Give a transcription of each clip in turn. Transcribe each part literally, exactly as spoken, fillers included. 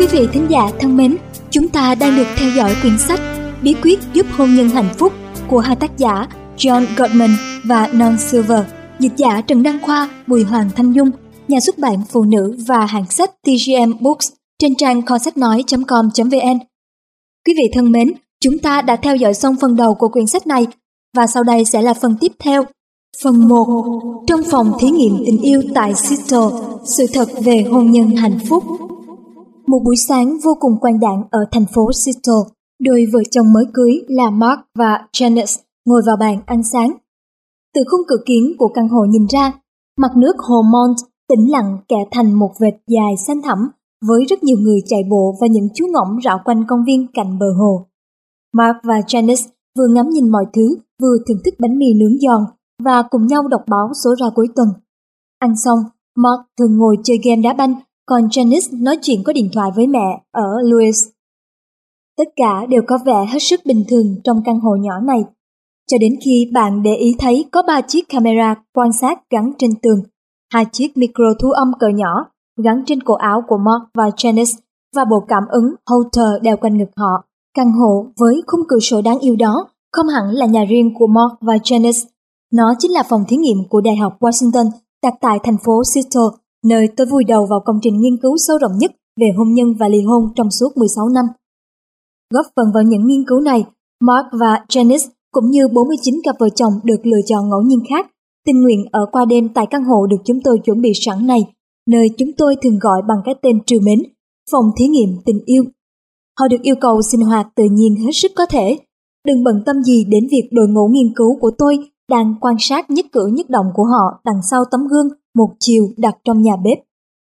Quý vị thính giả thân mến, chúng ta đang được theo dõi quyển sách Bí quyết giúp hôn nhân hạnh phúc của hai tác giả John Gottman và Non Silver, dịch giả Trần Đăng Khoa, Bùi Hoàng Thanh Dung, nhà xuất bản Phụ Nữ và hãng sách tê giê em Books trên trang kho sách nói chấm com chấm vn. Quý vị thân mến, chúng ta đã theo dõi xong phần đầu của quyển sách này và sau đây sẽ là phần tiếp theo. Phần một. Trong phòng thí nghiệm tình yêu tại Seattle, sự thật về hôn nhân hạnh phúc. Một buổi sáng vô cùng quang đãng ở thành phố Seattle, đôi vợ chồng mới cưới là Mark và Janice ngồi vào bàn ăn sáng. Từ khung cửa kính của căn hộ nhìn ra, mặt nước hồ Mont tĩnh lặng kẻ thành một vệt dài xanh thẳm với rất nhiều người chạy bộ và những chú ngỗng rảo quanh công viên cạnh bờ hồ. Mark và Janice vừa ngắm nhìn mọi thứ, vừa thưởng thức bánh mì nướng giòn và cùng nhau đọc báo số ra cuối tuần. Ăn xong, Mark thường ngồi chơi game đá banh, còn Janice nói chuyện có điện thoại với mẹ ở Louis. Tất cả đều có vẻ hết sức bình thường trong căn hộ nhỏ này, cho đến khi bạn để ý thấy có ba chiếc camera quan sát gắn trên tường, hai chiếc micro thu âm cỡ nhỏ gắn trên cổ áo của Mark và Janice và bộ cảm ứng Holter đeo quanh ngực họ. Căn hộ với khung cửa sổ đáng yêu đó không hẳn là nhà riêng của Mark và Janice. Nó chính là phòng thí nghiệm của Đại học Washington đặt tại thành phố Seattle, nơi tôi vùi đầu vào công trình nghiên cứu sâu rộng nhất về hôn nhân và ly hôn trong suốt mười sáu năm. Góp phần vào những nghiên cứu này, Mark và Janice cũng như bốn mươi chín cặp vợ chồng được lựa chọn ngẫu nhiên khác, tình nguyện ở qua đêm tại căn hộ được chúng tôi chuẩn bị sẵn này, nơi chúng tôi thường gọi bằng cái tên trìu mến, phòng thí nghiệm tình yêu. Họ được yêu cầu sinh hoạt tự nhiên hết sức có thể, đừng bận tâm gì đến việc đội ngũ nghiên cứu của tôi đang quan sát nhất cử nhất động của họ đằng sau tấm gương một chiều đặt trong nhà bếp.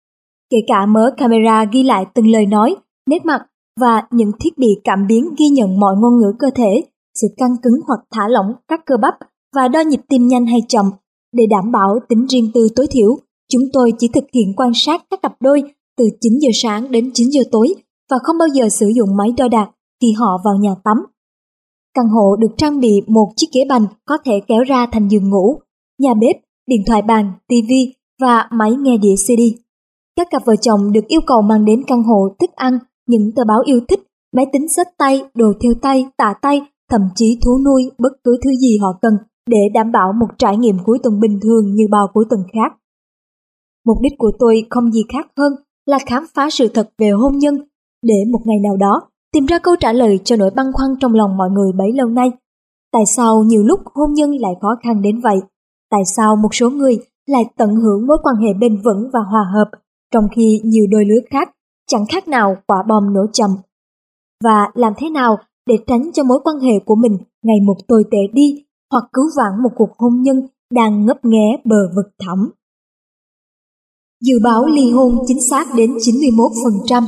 Kể cả mớ camera ghi lại từng lời nói, nét mặt và những thiết bị cảm biến ghi nhận mọi ngôn ngữ cơ thể, sự căng cứng hoặc thả lỏng các cơ bắp và đo nhịp tim nhanh hay chậm. Để đảm bảo tính riêng tư tối thiểu, chúng tôi chỉ thực hiện quan sát các cặp đôi từ chín giờ sáng đến chín giờ tối và không bao giờ sử dụng máy đo đạc khi họ vào nhà tắm. Căn hộ được trang bị một chiếc ghế bành có thể kéo ra thành giường ngủ, nhà bếp, điện thoại bàn, tivi và máy nghe đĩa xê đê. Các cặp vợ chồng được yêu cầu mang đến căn hộ thức ăn, những tờ báo yêu thích, máy tính xách tay, đồ thêu tay, tà tay, thậm chí thú nuôi, bất cứ thứ gì họ cần để đảm bảo một trải nghiệm cuối tuần bình thường như bao cuối tuần khác. Mục đích của tôi không gì khác hơn là khám phá sự thật về hôn nhân, để một ngày nào đó tìm ra câu trả lời cho nỗi băn khoăn trong lòng mọi người bấy lâu nay. Tại sao nhiều lúc hôn nhân lại khó khăn đến vậy? Tại sao một số người lại tận hưởng mối quan hệ bền vững và hòa hợp, trong khi nhiều đôi lứa khác chẳng khác nào quả bom nổ chậm? Và làm thế nào để tránh cho mối quan hệ của mình ngày một tồi tệ đi, hoặc cứu vãn một cuộc hôn nhân đang ngấp nghé bờ vực thẳm? Dự báo ly hôn chính xác đến chín mươi mốt phần trăm.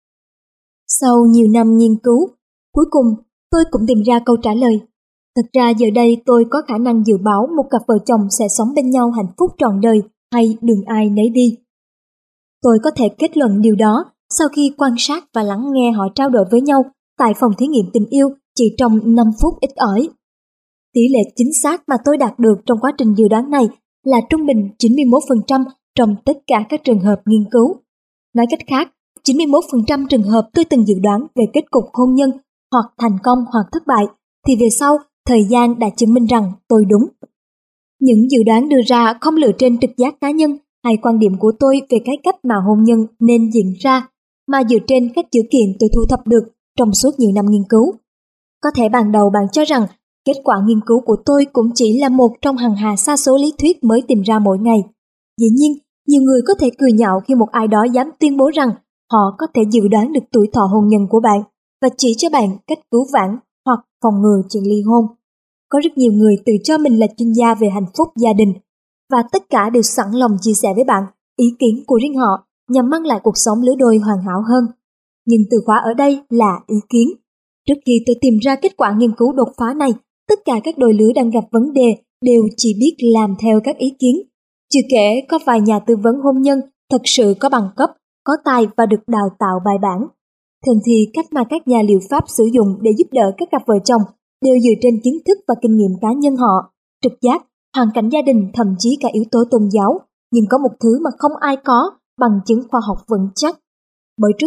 Sau nhiều năm nghiên cứu, cuối cùng tôi cũng tìm ra câu trả lời. Thật ra giờ đây tôi có khả năng dự báo một cặp vợ chồng sẽ sống bên nhau hạnh phúc trọn đời hay đường ai nấy đi. Tôi có thể kết luận điều đó sau khi quan sát và lắng nghe họ trao đổi với nhau tại phòng thí nghiệm tình yêu chỉ trong năm phút ít ỏi. Tỷ lệ chính xác mà tôi đạt được trong quá trình dự đoán này là trung bình chín mươi mốt phần trăm trong tất cả các trường hợp nghiên cứu. Nói cách khác, chín mươi mốt phần trăm trường hợp tôi từng dự đoán về kết cục hôn nhân hoặc thành công hoặc thất bại, thì về sau, thời gian đã chứng minh rằng tôi đúng. Những dự đoán đưa ra không dựa trên trực giác cá nhân hay quan điểm của tôi về cái cách mà hôn nhân nên diễn ra, mà dựa trên các dữ kiện tôi thu thập được trong suốt nhiều năm nghiên cứu. Có thể ban đầu bạn cho rằng kết quả nghiên cứu của tôi cũng chỉ là một trong hàng hà sa số lý thuyết mới tìm ra mỗi ngày. Dĩ nhiên, nhiều người có thể cười nhạo khi một ai đó dám tuyên bố rằng họ có thể dự đoán được tuổi thọ hôn nhân của bạn và chỉ cho bạn cách cứu vãn hoặc phòng ngừa chuyện ly hôn. Có rất nhiều người tự cho mình là chuyên gia về hạnh phúc gia đình, và tất cả đều sẵn lòng chia sẻ với bạn ý kiến của riêng họ nhằm mang lại cuộc sống lứa đôi hoàn hảo hơn. Nhưng từ khóa ở đây là ý kiến. Trước khi tôi tìm ra kết quả nghiên cứu đột phá này, tất cả các đôi lứa đang gặp vấn đề đều chỉ biết làm theo các ý kiến. Chưa kể có vài nhà tư vấn hôn nhân thật sự có bằng cấp, có tài và được đào tạo bài bản. Thường thì cách mà các nhà liệu pháp sử dụng để giúp đỡ các cặp vợ chồng đều dựa trên kiến thức và kinh nghiệm cá nhân họ, trực giác, hoàn cảnh gia đình, thậm chí cả yếu tố tôn giáo. Nhưng có một thứ mà không ai có, bằng chứng khoa học vững chắc. Bởi trước nay,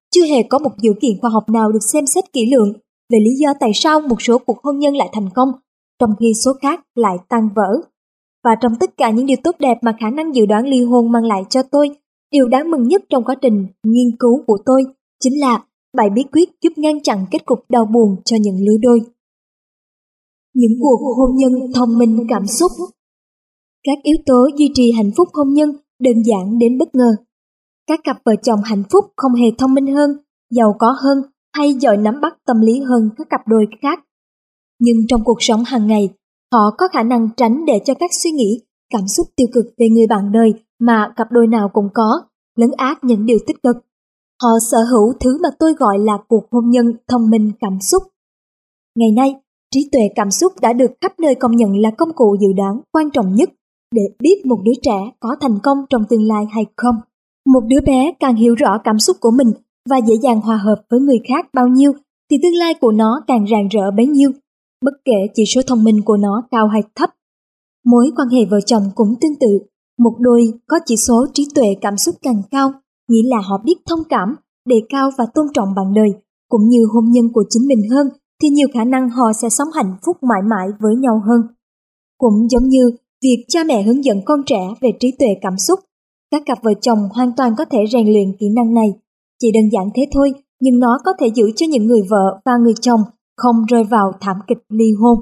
chưa hề có một dữ kiện khoa học nào được xem xét kỹ lưỡng về lý do tại sao một số cuộc hôn nhân lại thành công, trong khi số khác lại tan vỡ. Và trong tất cả những điều tốt đẹp mà khả năng dự đoán ly hôn mang lại cho tôi, điều đáng mừng nhất trong quá trình nghiên cứu của tôi chính là bài bí quyết giúp ngăn chặn kết cục đau buồn cho những lứa đôi. Những cuộc hôn nhân thông minh cảm xúc. Các yếu tố duy trì hạnh phúc hôn nhân đơn giản đến bất ngờ. Các cặp vợ chồng hạnh phúc không hề thông minh hơn, giàu có hơn hay giỏi nắm bắt tâm lý hơn các cặp đôi khác. Nhưng trong cuộc sống hàng ngày, họ có khả năng tránh để cho các suy nghĩ, cảm xúc tiêu cực về người bạn đời mà cặp đôi nào cũng có, lấn át những điều tích cực. Họ sở hữu thứ mà tôi gọi là cuộc hôn nhân thông minh cảm xúc. Ngày nay, trí tuệ cảm xúc đã được khắp nơi công nhận là công cụ dự đoán quan trọng nhất để biết một đứa trẻ có thành công trong tương lai hay không. Một đứa bé càng hiểu rõ cảm xúc của mình và dễ dàng hòa hợp với người khác bao nhiêu, thì tương lai của nó càng rạng rỡ bấy nhiêu, bất kể chỉ số thông minh của nó cao hay thấp. Mối quan hệ vợ chồng cũng tương tự. Một đôi có chỉ số trí tuệ cảm xúc càng cao, nghĩa là họ biết thông cảm, đề cao và tôn trọng bạn đời, cũng như hôn nhân của chính mình hơn, thì nhiều khả năng họ sẽ sống hạnh phúc mãi mãi với nhau hơn. Cũng giống như việc cha mẹ hướng dẫn con trẻ về trí tuệ cảm xúc, các cặp vợ chồng hoàn toàn có thể rèn luyện kỹ năng này. Chỉ đơn giản thế thôi, nhưng nó có thể giữ cho những người vợ và người chồng không rơi vào thảm kịch ly hôn.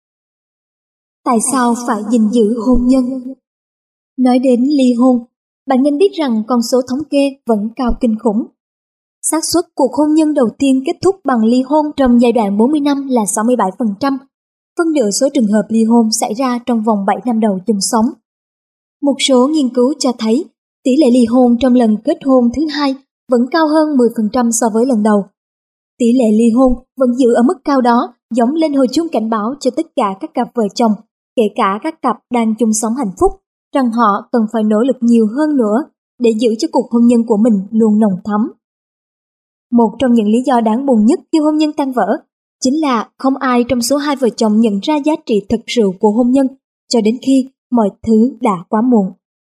Tại sao phải gìn giữ hôn nhân? Nói đến ly hôn, bạn nên biết rằng con số thống kê vẫn cao kinh khủng. Xác suất cuộc hôn nhân đầu tiên kết thúc bằng ly hôn trong giai đoạn bốn mươi năm là sáu mươi bảy phần trăm. Phân nửa số trường hợp ly hôn xảy ra trong vòng bảy năm đầu chung sống. Một số nghiên cứu cho thấy tỷ lệ ly hôn trong lần kết hôn thứ hai vẫn cao hơn mười phần trăm so với lần đầu. Tỷ lệ ly hôn vẫn giữ ở mức cao đó, giống lên hồi chuông cảnh báo cho tất cả các cặp vợ chồng, kể cả các cặp đang chung sống hạnh phúc, rằng họ cần phải nỗ lực nhiều hơn nữa để giữ cho cuộc hôn nhân của mình luôn nồng thắm. Một trong những lý do đáng buồn nhất khi hôn nhân tan vỡ chính là không ai trong số hai vợ chồng nhận ra giá trị thực sự của hôn nhân cho đến khi mọi thứ đã quá muộn.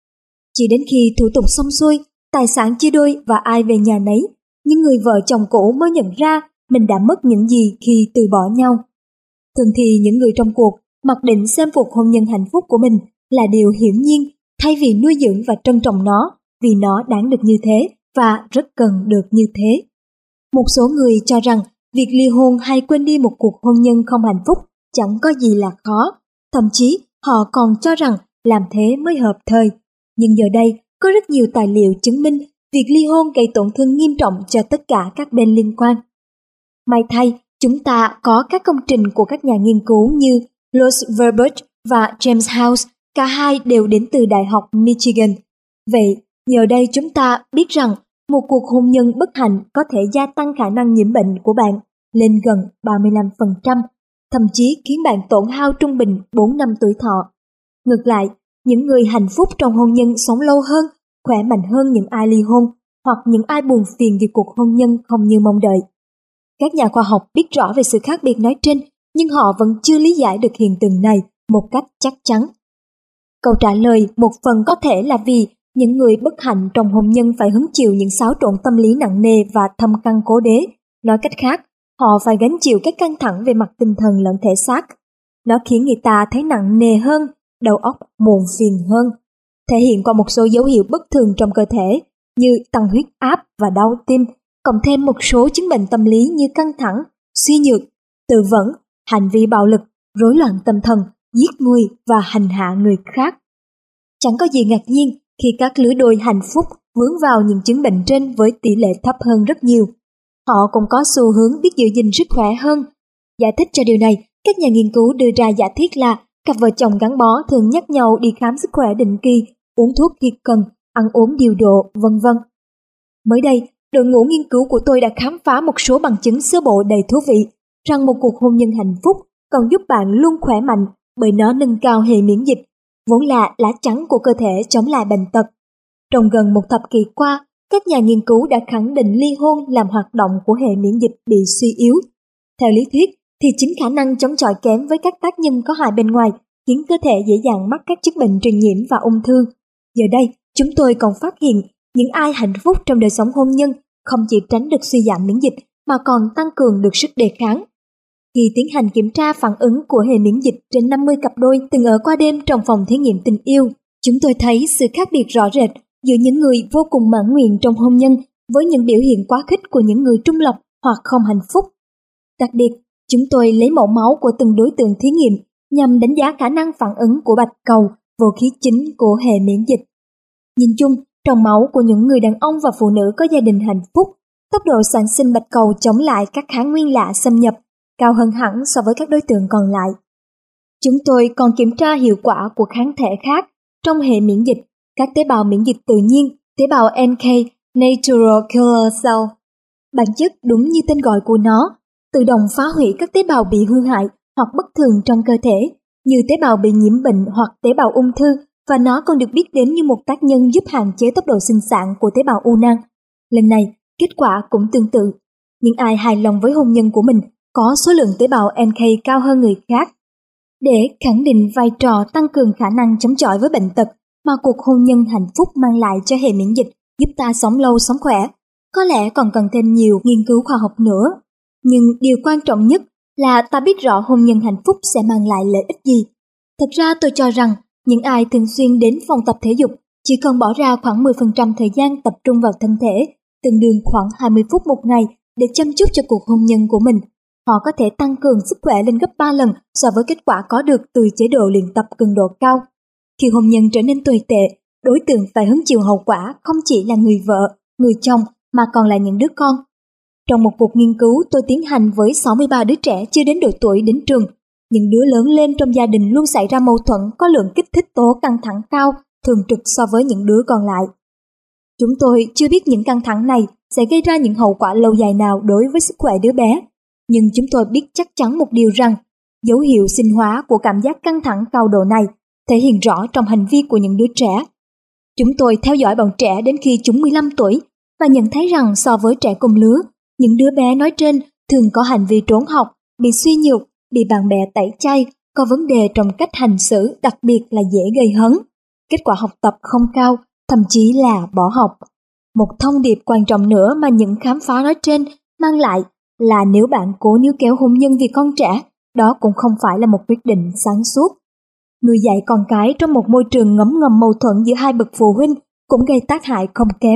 Chỉ đến khi thủ tục xong xuôi, tài sản chia đôi và ai về nhà nấy, những người vợ chồng cũ mới nhận ra mình đã mất những gì khi từ bỏ nhau. Thường thì những người trong cuộc mặc định xem cuộc hôn nhân hạnh phúc của mình là điều hiển nhiên, thay vì nuôi dưỡng và trân trọng nó vì nó đáng được như thế và rất cần được như thế. Một số người cho rằng việc ly hôn hay quên đi một cuộc hôn nhân không hạnh phúc chẳng có gì là khó, thậm chí họ còn cho rằng làm thế mới hợp thời. Nhưng giờ đây có rất nhiều tài liệu chứng minh việc ly hôn gây tổn thương nghiêm trọng cho tất cả các bên liên quan. May thay, chúng ta có các công trình của các nhà nghiên cứu như Los Verbert và James House, cả hai đều đến từ Đại học Michigan. Vậy, giờ đây chúng ta biết rằng một cuộc hôn nhân bất hạnh có thể gia tăng khả năng nhiễm bệnh của bạn lên gần ba mươi lăm phần trăm, thậm chí khiến bạn tổn hao trung bình bốn năm tuổi thọ. Ngược lại, những người hạnh phúc trong hôn nhân sống lâu hơn, khỏe mạnh hơn những ai ly hôn hoặc những ai buồn phiền vì cuộc hôn nhân không như mong đợi. Các nhà khoa học biết rõ về sự khác biệt nói trên, nhưng họ vẫn chưa lý giải được hiện tượng này một cách chắc chắn. Câu trả lời một phần có thể là vì những người bất hạnh trong hôn nhân phải hứng chịu những xáo trộn tâm lý nặng nề và thâm căn cố đế. Nói cách khác, họ phải gánh chịu các căng thẳng về mặt tinh thần lẫn thể xác. Nó khiến người ta thấy nặng nề hơn, đầu óc muộn phiền hơn, thể hiện qua một số dấu hiệu bất thường trong cơ thể như tăng huyết áp và đau tim, cộng thêm một số chứng bệnh tâm lý như căng thẳng, suy nhược, tự vấn, hành vi bạo lực, rối loạn tâm thần, giết người và hành hạ người khác. Chẳng có gì ngạc nhiên khi các lứa đôi hạnh phúc vướng vào những chứng bệnh trên với tỷ lệ thấp hơn rất nhiều. Họ cũng có xu hướng biết giữ gìn sức khỏe hơn. Giải thích cho điều này, các nhà nghiên cứu đưa ra giả thiết là cặp vợ chồng gắn bó thường nhắc nhau đi khám sức khỏe định kỳ, uống thuốc khi cần, ăn uống điều độ, vân vân. Mới đây, đội ngũ nghiên cứu của tôi đã khám phá một số bằng chứng sơ bộ đầy thú vị rằng một cuộc hôn nhân hạnh phúc còn giúp bạn luôn khỏe mạnh bởi nó nâng cao hệ miễn dịch, vốn là lá chắn của cơ thể chống lại bệnh tật. Trong gần một thập kỷ qua, các nhà nghiên cứu đã khẳng định ly hôn làm hoạt động của hệ miễn dịch bị suy yếu. Theo lý thuyết, thì chính khả năng chống chọi kém với các tác nhân có hại bên ngoài khiến cơ thể dễ dàng mắc các chứng bệnh truyền nhiễm và ung thư. Giờ đây, chúng tôi còn phát hiện những ai hạnh phúc trong đời sống hôn nhân không chỉ tránh được suy giảm miễn dịch mà còn tăng cường được sức đề kháng. Khi tiến hành kiểm tra phản ứng của hệ miễn dịch trên năm mươi cặp đôi từng ở qua đêm trong phòng thí nghiệm tình yêu, chúng tôi thấy sự khác biệt rõ rệt giữa những người vô cùng mãn nguyện trong hôn nhân với những biểu hiện quá khích của những người trung lập hoặc không hạnh phúc. Đặc biệt, chúng tôi lấy mẫu máu của từng đối tượng thí nghiệm nhằm đánh giá khả năng phản ứng của bạch cầu, vũ khí chính của hệ miễn dịch. Nhìn chung, trong máu của những người đàn ông và phụ nữ có gia đình hạnh phúc, tốc độ sản sinh bạch cầu chống lại các kháng nguyên lạ xâm nhập cao hơn hẳn so với các đối tượng còn lại. Chúng tôi còn kiểm tra hiệu quả của kháng thể khác trong hệ miễn dịch, các tế bào miễn dịch tự nhiên, tế bào en ca, Natural Killer Cell. Bản chất đúng như tên gọi của nó, tự động phá hủy các tế bào bị hư hại hoặc bất thường trong cơ thể, như tế bào bị nhiễm bệnh hoặc tế bào ung thư, và nó còn được biết đến như một tác nhân giúp hạn chế tốc độ sinh sản của tế bào u nang. Lần này, kết quả cũng tương tự. Những ai hài lòng với hôn nhân của mình có số lượng tế bào en ca cao hơn người khác. Để khẳng định vai trò tăng cường khả năng chống chọi với bệnh tật mà cuộc hôn nhân hạnh phúc mang lại cho hệ miễn dịch, giúp ta sống lâu sống khỏe, có lẽ còn cần thêm nhiều nghiên cứu khoa học nữa. Nhưng điều quan trọng nhất là ta biết rõ hôn nhân hạnh phúc sẽ mang lại lợi ích gì. Thật ra tôi cho rằng những ai thường xuyên đến phòng tập thể dục chỉ cần bỏ ra khoảng mười phần trăm thời gian tập trung vào thân thể, tương đương khoảng hai mươi phút một ngày để chăm chút cho cuộc hôn nhân của mình. Họ có thể tăng cường sức khỏe lên gấp ba lần so với kết quả có được từ chế độ luyện tập cường độ cao. Khi hôn nhân trở nên tồi tệ, đối tượng phải hứng chịu hậu quả không chỉ là người vợ, người chồng mà còn là những đứa con. Trong một cuộc nghiên cứu tôi tiến hành với sáu mươi ba đứa trẻ chưa đến độ tuổi đến trường, những đứa lớn lên trong gia đình luôn xảy ra mâu thuẫn có lượng kích thích tố căng thẳng cao thường trực so với những đứa còn lại. Chúng tôi chưa biết những căng thẳng này sẽ gây ra những hậu quả lâu dài nào đối với sức khỏe đứa bé, nhưng chúng tôi biết chắc chắn một điều rằng dấu hiệu sinh hóa của cảm giác căng thẳng cao độ này thể hiện rõ trong hành vi của những đứa trẻ. Chúng tôi theo dõi bọn trẻ đến khi chúng mười lăm tuổi và nhận thấy rằng so với trẻ cùng lứa, những đứa bé nói trên thường có hành vi trốn học, bị suy nhược, bị bạn bè tẩy chay, có vấn đề trong cách hành xử, đặc biệt là dễ gây hấn. Kết quả học tập không cao, thậm chí là bỏ học. Một thông điệp quan trọng nữa mà những khám phá nói trên mang lại là nếu bạn cố níu kéo hôn nhân vì con trẻ, đó cũng không phải là một quyết định sáng suốt. Nuôi dạy con cái trong một môi trường ngấm ngầm mâu thuẫn giữa hai bậc phụ huynh cũng gây tác hại không kém.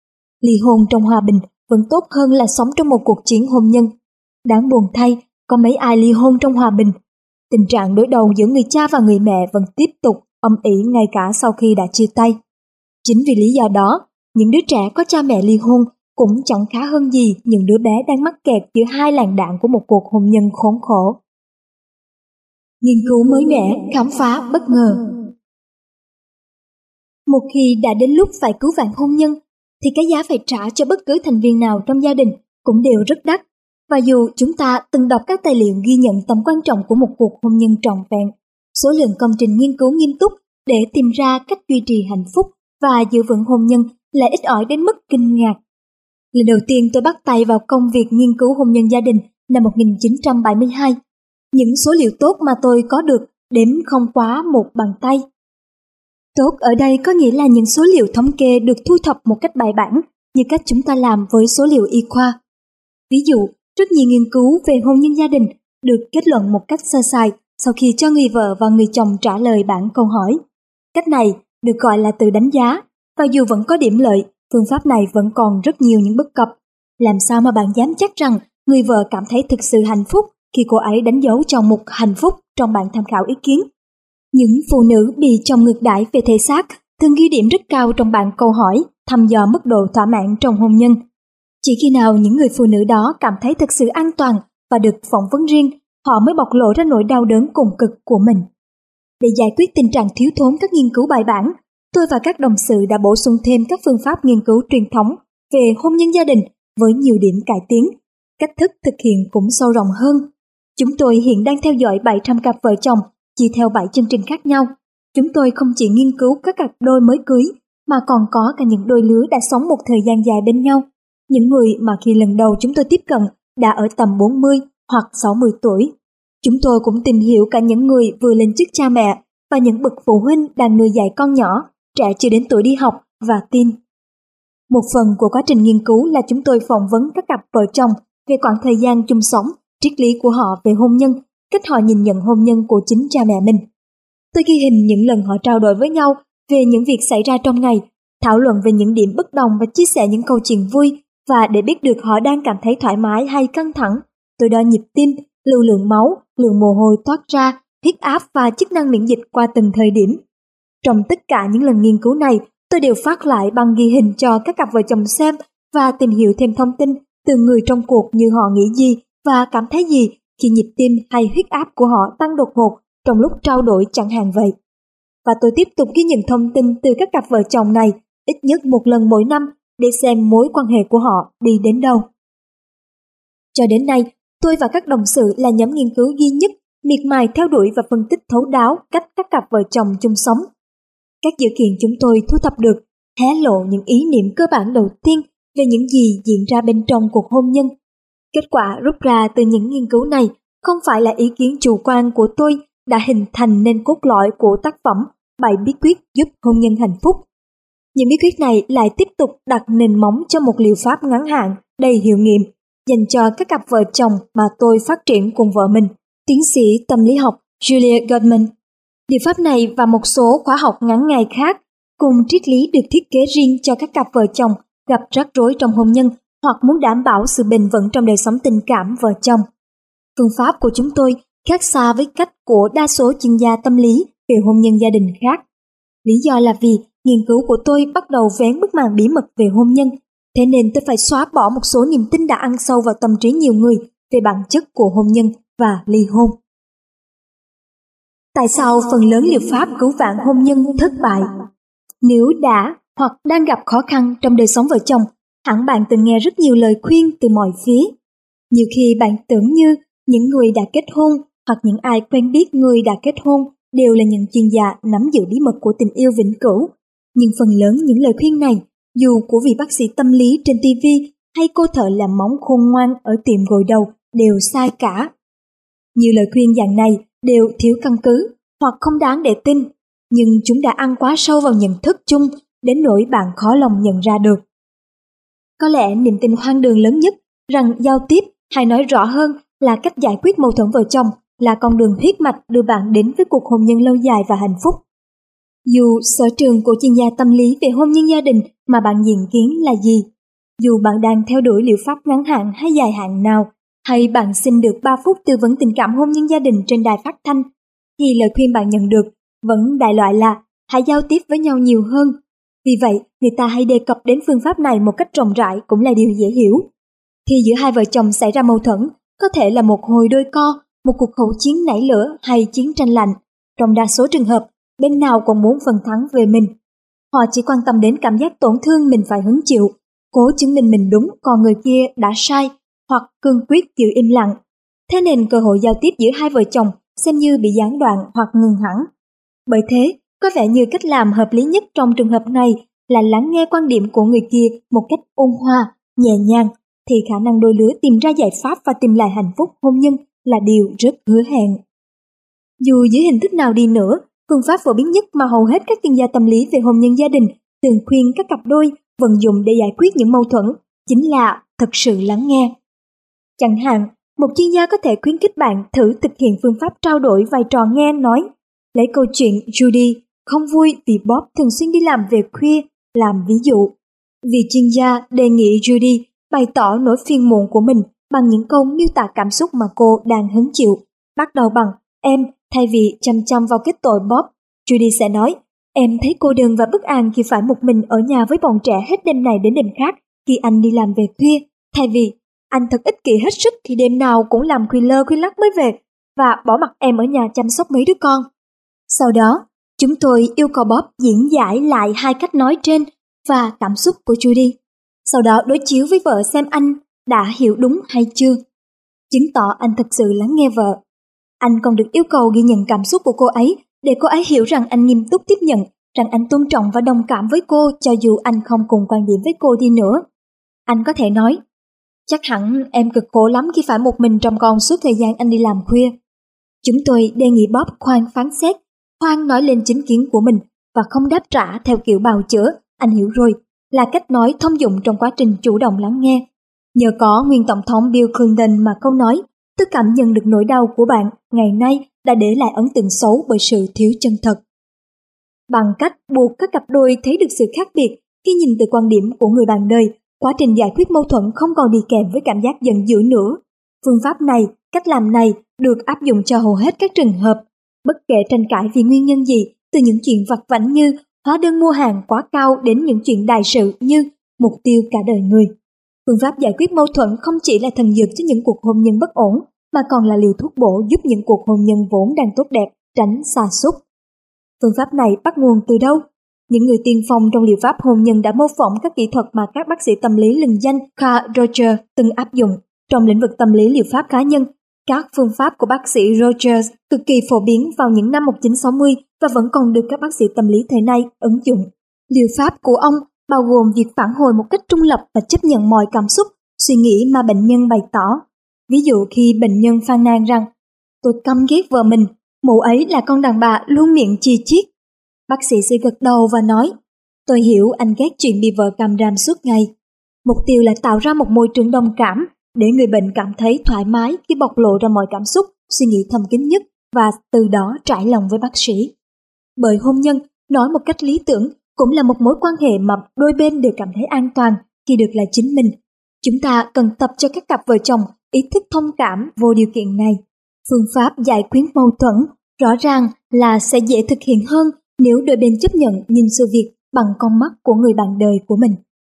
Ly hôn trong hòa bình vẫn tốt hơn là sống trong một cuộc chiến hôn nhân. Đáng buồn thay, có mấy ai ly hôn trong hòa bình. Tình trạng đối đầu giữa người cha và người mẹ vẫn tiếp tục âm ỉ ngay cả sau khi đã chia tay. Chính vì lý do đó, những đứa trẻ có cha mẹ ly hôn cũng chẳng khá hơn gì những đứa bé đang mắc kẹt giữa hai làn đạn của một cuộc hôn nhân khốn khổ. Nghiên cứu mới mẻ, khám phá bất ngờ. Một khi đã đến lúc phải cứu vãn hôn nhân, thì cái giá phải trả cho bất cứ thành viên nào trong gia đình cũng đều rất đắt. Và dù chúng ta từng đọc các tài liệu ghi nhận tầm quan trọng của một cuộc hôn nhân trọn vẹn, số lượng công trình nghiên cứu nghiêm túc để tìm ra cách duy trì hạnh phúc và giữ vững hôn nhân là ít ỏi đến mức kinh ngạc. Lần đầu tiên tôi bắt tay vào công việc nghiên cứu hôn nhân gia đình năm một nghìn chín trăm bảy mươi hai. Những số liệu tốt mà tôi có được đếm không quá một bàn tay. Tốt ở đây có nghĩa là những số liệu thống kê được thu thập một cách bài bản như cách chúng ta làm với số liệu y khoa. Ví dụ, rất nhiều nghiên cứu về hôn nhân gia đình được kết luận một cách sơ sài sau khi cho người vợ và người chồng trả lời bản câu hỏi. Cách này được gọi là tự đánh giá, và dù vẫn có điểm lợi, phương pháp này vẫn còn rất nhiều những bất cập. Làm sao mà bạn dám chắc rằng người vợ cảm thấy thực sự hạnh phúc khi cô ấy đánh dấu trong mục hạnh phúc trong bản tham khảo ý kiến? Những phụ nữ bị chồng ngược đãi về thể xác thường ghi điểm rất cao trong bảng câu hỏi thăm dò mức độ thỏa mãn trong hôn nhân. Chỉ khi nào những người phụ nữ đó cảm thấy thực sự an toàn và được phỏng vấn riêng, họ mới bộc lộ ra nỗi đau đớn cùng cực của mình. Để giải quyết tình trạng thiếu thốn các nghiên cứu bài bản, tôi và các đồng sự đã bổ sung thêm các phương pháp nghiên cứu truyền thống về hôn nhân gia đình với nhiều điểm cải tiến. Cách thức thực hiện cũng sâu rộng hơn. Chúng tôi hiện đang theo dõi bảy trăm cặp vợ chồng chia theo bảy chương trình khác nhau. Chúng tôi không chỉ nghiên cứu các cặp đôi mới cưới mà còn có cả những đôi lứa đã sống một thời gian dài bên nhau. Những người mà khi lần đầu chúng tôi tiếp cận đã ở tầm bốn mươi hoặc sáu mươi tuổi. Chúng tôi cũng tìm hiểu cả những người vừa lên chức cha mẹ và những bậc phụ huynh đang nuôi dạy con nhỏ, trẻ chưa đến tuổi đi học và teen. Một phần của quá trình nghiên cứu là chúng tôi phỏng vấn các cặp vợ chồng về khoảng thời gian chung sống, triết lý của họ về hôn nhân, cách họ nhìn nhận hôn nhân của chính cha mẹ mình. Tôi ghi hình những lần họ trao đổi với nhau về những việc xảy ra trong ngày, thảo luận về những điểm bất đồng và chia sẻ những câu chuyện vui, và để biết được họ đang cảm thấy thoải mái hay căng thẳng, tôi đo nhịp tim, lưu lượng máu, lượng mồ hôi toát ra, huyết áp và chức năng miễn dịch qua từng thời điểm. Trong tất cả những lần nghiên cứu này, tôi đều phát lại bằng ghi hình cho các cặp vợ chồng xem và tìm hiểu thêm thông tin từ người trong cuộc như họ nghĩ gì và cảm thấy gì khi nhịp tim hay huyết áp của họ tăng đột ngột trong lúc trao đổi chẳng hạn vậy. Và tôi tiếp tục ghi nhận thông tin từ các cặp vợ chồng này ít nhất một lần mỗi năm để xem mối quan hệ của họ đi đến đâu. Cho đến nay, tôi và các đồng sự là nhóm nghiên cứu duy nhất miệt mài theo đuổi và phân tích thấu đáo cách các cặp vợ chồng chung sống. Các dữ kiện chúng tôi thu thập được hé lộ những ý niệm cơ bản đầu tiên về những gì diễn ra bên trong cuộc hôn nhân. Kết quả rút ra từ những nghiên cứu này không phải là ý kiến chủ quan của tôi đã hình thành nên cốt lõi của tác phẩm bảy bí quyết giúp hôn nhân hạnh phúc. Những bí quyết này lại tiếp tục đặt nền móng cho một liệu pháp ngắn hạn đầy hiệu nghiệm dành cho các cặp vợ chồng mà tôi phát triển cùng vợ mình, tiến sĩ tâm lý học Julia Gottman. Liệu pháp này và một số khóa học ngắn ngày khác cùng triết lý được thiết kế riêng cho các cặp vợ chồng gặp rắc rối trong hôn nhân hoặc muốn đảm bảo sự bền vững trong đời sống tình cảm vợ chồng. Phương pháp của chúng tôi khác xa với cách của đa số chuyên gia tâm lý về hôn nhân gia đình khác. Lý do là vì nghiên cứu của tôi bắt đầu vén bức màn bí mật về hôn nhân, thế nên tôi phải xóa bỏ một số niềm tin đã ăn sâu vào tâm trí nhiều người về bản chất của hôn nhân và ly hôn. Tại sao phần lớn liệu pháp cứu vãn hôn nhân thất bại? Nếu đã hoặc đang gặp khó khăn trong đời sống vợ chồng, hẳn bạn từng nghe rất nhiều lời khuyên từ mọi phía. Nhiều khi bạn tưởng như những người đã kết hôn hoặc những ai quen biết người đã kết hôn đều là những chuyên gia nắm giữ bí mật của tình yêu vĩnh cửu. Nhưng phần lớn những lời khuyên này, dù của vị bác sĩ tâm lý trên ti vi hay cô thợ làm móng khôn ngoan ở tiệm gội đầu, đều sai cả. Nhiều lời khuyên dạng này đều thiếu căn cứ hoặc không đáng để tin, nhưng chúng đã ăn quá sâu vào nhận thức chung đến nỗi bạn khó lòng nhận ra được. Có lẽ niềm tin hoang đường lớn nhất rằng giao tiếp, hay nói rõ hơn là cách giải quyết mâu thuẫn vợ chồng, là con đường huyết mạch đưa bạn đến với cuộc hôn nhân lâu dài và hạnh phúc. Dù sở trường của chuyên gia tâm lý về hôn nhân gia đình mà bạn diện kiến là gì, dù bạn đang theo đuổi liệu pháp ngắn hạn hay dài hạn nào, hay bạn xin được ba phút tư vấn tình cảm hôn nhân gia đình trên đài phát thanh, thì lời khuyên bạn nhận được vẫn đại loại là hãy giao tiếp với nhau nhiều hơn. Vì vậy, người ta hay đề cập đến phương pháp này một cách rộng rãi cũng là điều dễ hiểu. Khi giữa hai vợ chồng xảy ra mâu thuẫn, có thể là một hồi đôi co, một cuộc hỗn chiến nảy lửa hay chiến tranh lạnh. Trong đa số trường hợp, bên nào cũng muốn phần thắng về mình. Họ chỉ quan tâm đến cảm giác tổn thương mình phải hứng chịu, cố chứng minh mình đúng còn người kia đã sai, hoặc cương quyết giữ im lặng. Thế nên cơ hội giao tiếp giữa hai vợ chồng xem như bị gián đoạn hoặc ngừng hẳn. Bởi thế, có vẻ như cách làm hợp lý nhất trong trường hợp này là lắng nghe quan điểm của người kia một cách ôn hòa, nhẹ nhàng, thì khả năng đôi lứa tìm ra giải pháp và tìm lại hạnh phúc hôn nhân là điều rất hứa hẹn. Dù dưới hình thức nào đi nữa, phương pháp phổ biến nhất mà hầu hết các chuyên gia tâm lý về hôn nhân gia đình thường khuyên các cặp đôi vận dụng để giải quyết những mâu thuẫn chính là thật sự lắng nghe. Chẳng hạn, một chuyên gia có thể khuyến khích bạn thử thực hiện phương pháp trao đổi vai trò nghe nói. Lấy câu chuyện Judy không vui vì Bob thường xuyên đi làm về khuya làm ví dụ. Vị chuyên gia đề nghị Judy bày tỏ nỗi phiền muộn của mình bằng những câu miêu tả cảm xúc mà cô đang hứng chịu. Bắt đầu bằng em, thay vì chăm chăm vào kết tội Bob, Judy sẽ nói, em thấy cô đơn và bất an khi phải một mình ở nhà với bọn trẻ hết đêm này đến đêm khác khi anh đi làm về khuya, thay vì anh thật ích kỷ hết sức khi đêm nào cũng làm khuya lơ khuya lắc mới về và bỏ mặc em ở nhà chăm sóc mấy đứa con. Sau đó, chúng tôi yêu cầu Bob diễn giải lại hai cách nói trên và cảm xúc của Judy. Sau đó đối chiếu với vợ xem anh đã hiểu đúng hay chưa, chứng tỏ anh thật sự lắng nghe vợ. Anh còn được yêu cầu ghi nhận cảm xúc của cô ấy để cô ấy hiểu rằng anh nghiêm túc tiếp nhận, rằng anh tôn trọng và đồng cảm với cô cho dù anh không cùng quan điểm với cô đi nữa. Anh có thể nói, chắc hẳn em cực khổ lắm khi phải một mình trông con suốt thời gian anh đi làm khuya. Chúng tôi đề nghị Bob khoan phán xét, khoan nói lên chính kiến của mình và không đáp trả theo kiểu bào chữa, anh hiểu rồi, là cách nói thông dụng trong quá trình chủ động lắng nghe. Nhờ có nguyên Tổng thống Bill Clinton mà câu nói "tôi cảm nhận được nỗi đau của bạn" ngày nay đã để lại ấn tượng xấu bởi sự thiếu chân thật. Bằng cách buộc các cặp đôi thấy được sự khác biệt khi nhìn từ quan điểm của người bạn đời, quá trình giải quyết mâu thuẫn không còn đi kèm với cảm giác giận dữ nữa. Phương pháp này, cách làm này được áp dụng cho hầu hết các trường hợp, bất kể tranh cãi vì nguyên nhân gì, từ những chuyện vặt vãnh như hóa đơn mua hàng quá cao đến những chuyện đại sự như mục tiêu cả đời người. Phương pháp giải quyết mâu thuẫn không chỉ là thần dược cho những cuộc hôn nhân bất ổn, mà còn là liều thuốc bổ giúp những cuộc hôn nhân vốn đang tốt đẹp tránh sa sút. Phương pháp này bắt nguồn từ đâu? Những người tiên phong trong liệu pháp hôn nhân đã mô phỏng các kỹ thuật mà các bác sĩ tâm lý lừng danh Carl Rogers từng áp dụng. Trong lĩnh vực tâm lý liệu pháp cá nhân, các phương pháp của bác sĩ Rogers cực kỳ phổ biến vào những năm một nghìn chín trăm sáu mươi và vẫn còn được các bác sĩ tâm lý thời nay ứng dụng. Liệu pháp của ông bao gồm việc phản hồi một cách trung lập và chấp nhận mọi cảm xúc, suy nghĩ mà bệnh nhân bày tỏ. Ví dụ khi bệnh nhân phàn nàn rằng "tôi căm ghét vợ mình, mụ ấy là con đàn bà luôn miệng chi chiết", bác sĩ sẽ gật đầu và nói "tôi hiểu anh ghét chuyện bị vợ càm ràm suốt ngày". Mục tiêu là tạo ra một môi trường đồng cảm để người bệnh cảm thấy thoải mái khi bộc lộ ra mọi cảm xúc, suy nghĩ thầm kín nhất và từ đó trải lòng với bác sĩ. Bởi hôn nhân, nói một cách lý tưởng, cũng là một mối quan hệ mà đôi bên đều cảm thấy an toàn khi được là chính mình. Chúng ta cần tập cho các cặp vợ chồng ý thức thông cảm vô điều kiện này. Phương pháp giải quyết mâu thuẫn rõ ràng là sẽ dễ thực hiện hơn nếu đôi bên chấp nhận nhìn sự việc bằng con mắt của người bạn đời của mình.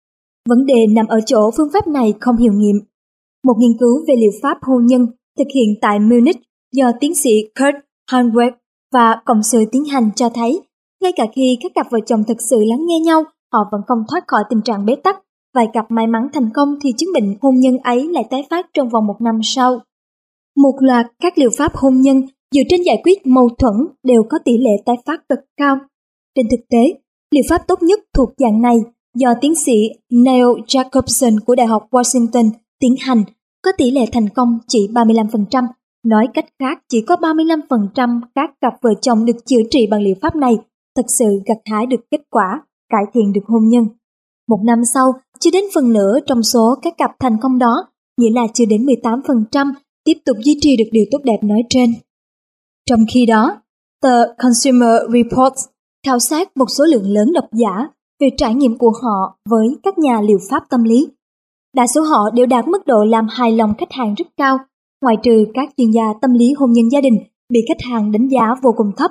Vấn đề nằm ở chỗ phương pháp này không hiệu nghiệm. Một nghiên cứu về liệu pháp hôn nhân thực hiện tại Munich do tiến sĩ Kurt Hanweck và cộng sự tiến hành cho thấy, ngay cả khi các cặp vợ chồng thực sự lắng nghe nhau, họ vẫn không thoát khỏi tình trạng bế tắc. Vài cặp may mắn thành công thì chứng bệnh hôn nhân ấy lại tái phát trong vòng một năm sau. Một loạt các liệu pháp hôn nhân dựa trên giải quyết mâu thuẫn đều có tỷ lệ tái phát cực cao. Trên thực tế, liệu pháp tốt nhất thuộc dạng này do tiến sĩ Neil Jacobson của Đại học Washington tiến hành có tỷ lệ thành công chỉ ba mươi lăm phần trăm. Nói cách khác, chỉ có ba mươi lăm phần trăm các cặp vợ chồng được chữa trị bằng liệu pháp này thực sự gặt hái được kết quả, cải thiện được hôn nhân. Một năm sau, chưa đến phần nửa trong số các cặp thành công đó, nghĩa là chưa đến mười tám phần trăm, tiếp tục duy trì được điều tốt đẹp nói trên. Trong khi đó, tờ Consumer Reports khảo sát một số lượng lớn độc giả về trải nghiệm của họ với các nhà liệu pháp tâm lý. Đa số họ đều đạt mức độ làm hài lòng khách hàng rất cao, ngoại trừ các chuyên gia tâm lý hôn nhân gia đình bị khách hàng đánh giá vô cùng thấp.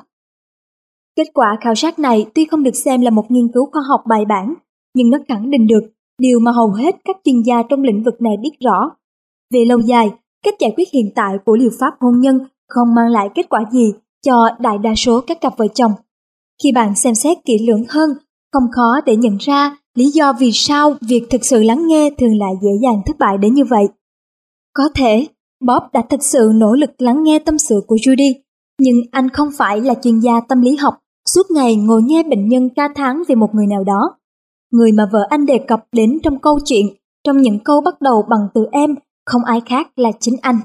Kết quả khảo sát này tuy không được xem là một nghiên cứu khoa học bài bản, nhưng nó khẳng định được điều mà hầu hết các chuyên gia trong lĩnh vực này biết rõ. Về lâu dài, cách giải quyết hiện tại của liệu pháp hôn nhân không mang lại kết quả gì cho đại đa số các cặp vợ chồng. Khi bạn xem xét kỹ lưỡng hơn, không khó để nhận ra lý do vì sao việc thực sự lắng nghe thường lại dễ dàng thất bại đến như vậy. Có thể, Bob đã thực sự nỗ lực lắng nghe tâm sự của Judy, nhưng anh không phải là chuyên gia tâm lý học, suốt ngày ngồi nghe bệnh nhân ca thán về một người nào đó. Người mà vợ anh đề cập đến trong câu chuyện, trong những câu bắt đầu bằng từ em, không ai khác là chính anh.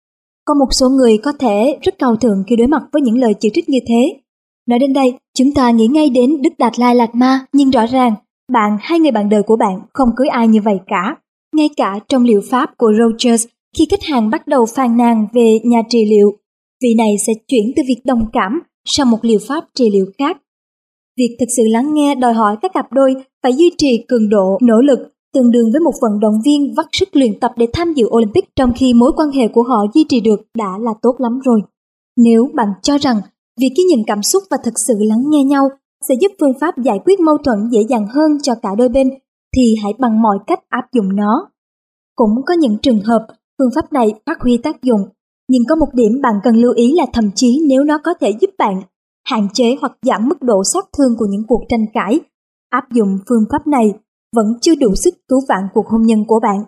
Có một số người có thể rất cao thượng khi đối mặt với những lời chỉ trích như thế. Nói đến đây, chúng ta nghĩ ngay đến Đức Đạt Lai Lạt Ma, nhưng rõ ràng, bạn hay người bạn đời của bạn không cưới ai như vậy cả. Ngay cả trong liệu pháp của Rogers, khi khách hàng bắt đầu phàn nàn về nhà trị liệu, vị này sẽ chuyển từ việc đồng cảm sang một liệu pháp trị liệu khác. Việc thực sự lắng nghe đòi hỏi các cặp đôi phải duy trì cường độ nỗ lực tương đương với một vận động viên vắt sức luyện tập để tham dự Olympic, trong khi mối quan hệ của họ duy trì được đã là tốt lắm rồi. Nếu bạn cho rằng việc ghi nhận cảm xúc và thực sự lắng nghe nhau sẽ giúp phương pháp giải quyết mâu thuẫn dễ dàng hơn cho cả đôi bên, thì hãy bằng mọi cách áp dụng nó. Cũng có những trường hợp phương pháp này phát huy tác dụng, nhưng có một điểm bạn cần lưu ý là thậm chí nếu nó có thể giúp bạn hạn chế hoặc giảm mức độ sát thương của những cuộc tranh cãi, áp dụng phương pháp này vẫn chưa đủ sức cứu vãn cuộc hôn nhân của bạn.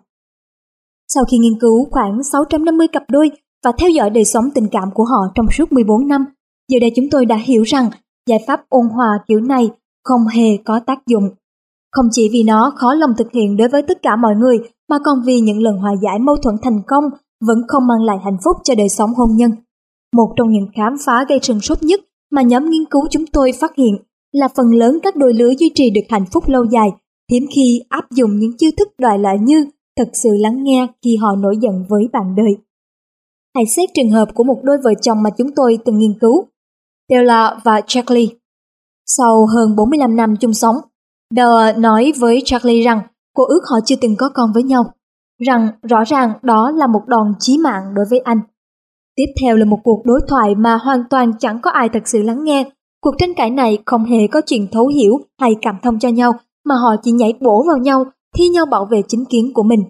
Sau khi nghiên cứu khoảng sáu trăm năm mươi cặp đôi và theo dõi đời sống tình cảm của họ trong suốt mười bốn năm, giờ đây chúng tôi đã hiểu rằng giải pháp ôn hòa kiểu này không hề có tác dụng. Không chỉ vì nó khó lòng thực hiện đối với tất cả mọi người, mà còn vì những lần hòa giải mâu thuẫn thành công vẫn không mang lại hạnh phúc cho đời sống hôn nhân. Một trong những khám phá gây sửng sốt nhất mà nhóm nghiên cứu chúng tôi phát hiện là phần lớn các đôi lứa duy trì được hạnh phúc lâu dài hiếm khi áp dụng những chiêu thức đòi lợi như thật sự lắng nghe khi họ nổi giận với bạn đời. Hãy xét trường hợp của một đôi vợ chồng mà chúng tôi từng nghiên cứu, Bella và Charlie. Sau hơn bốn mươi lăm năm chung sống, Bella nói với Charlie rằng cô ước họ chưa từng có con với nhau, rằng rõ ràng đó là một đòn chí mạng đối với anh. Tiếp theo là một cuộc đối thoại mà hoàn toàn chẳng có ai thật sự lắng nghe. Cuộc tranh cãi này không hề có chuyện thấu hiểu hay cảm thông cho nhau, mà họ chỉ nhảy bổ vào nhau, thi nhau bảo vệ chính kiến của mình.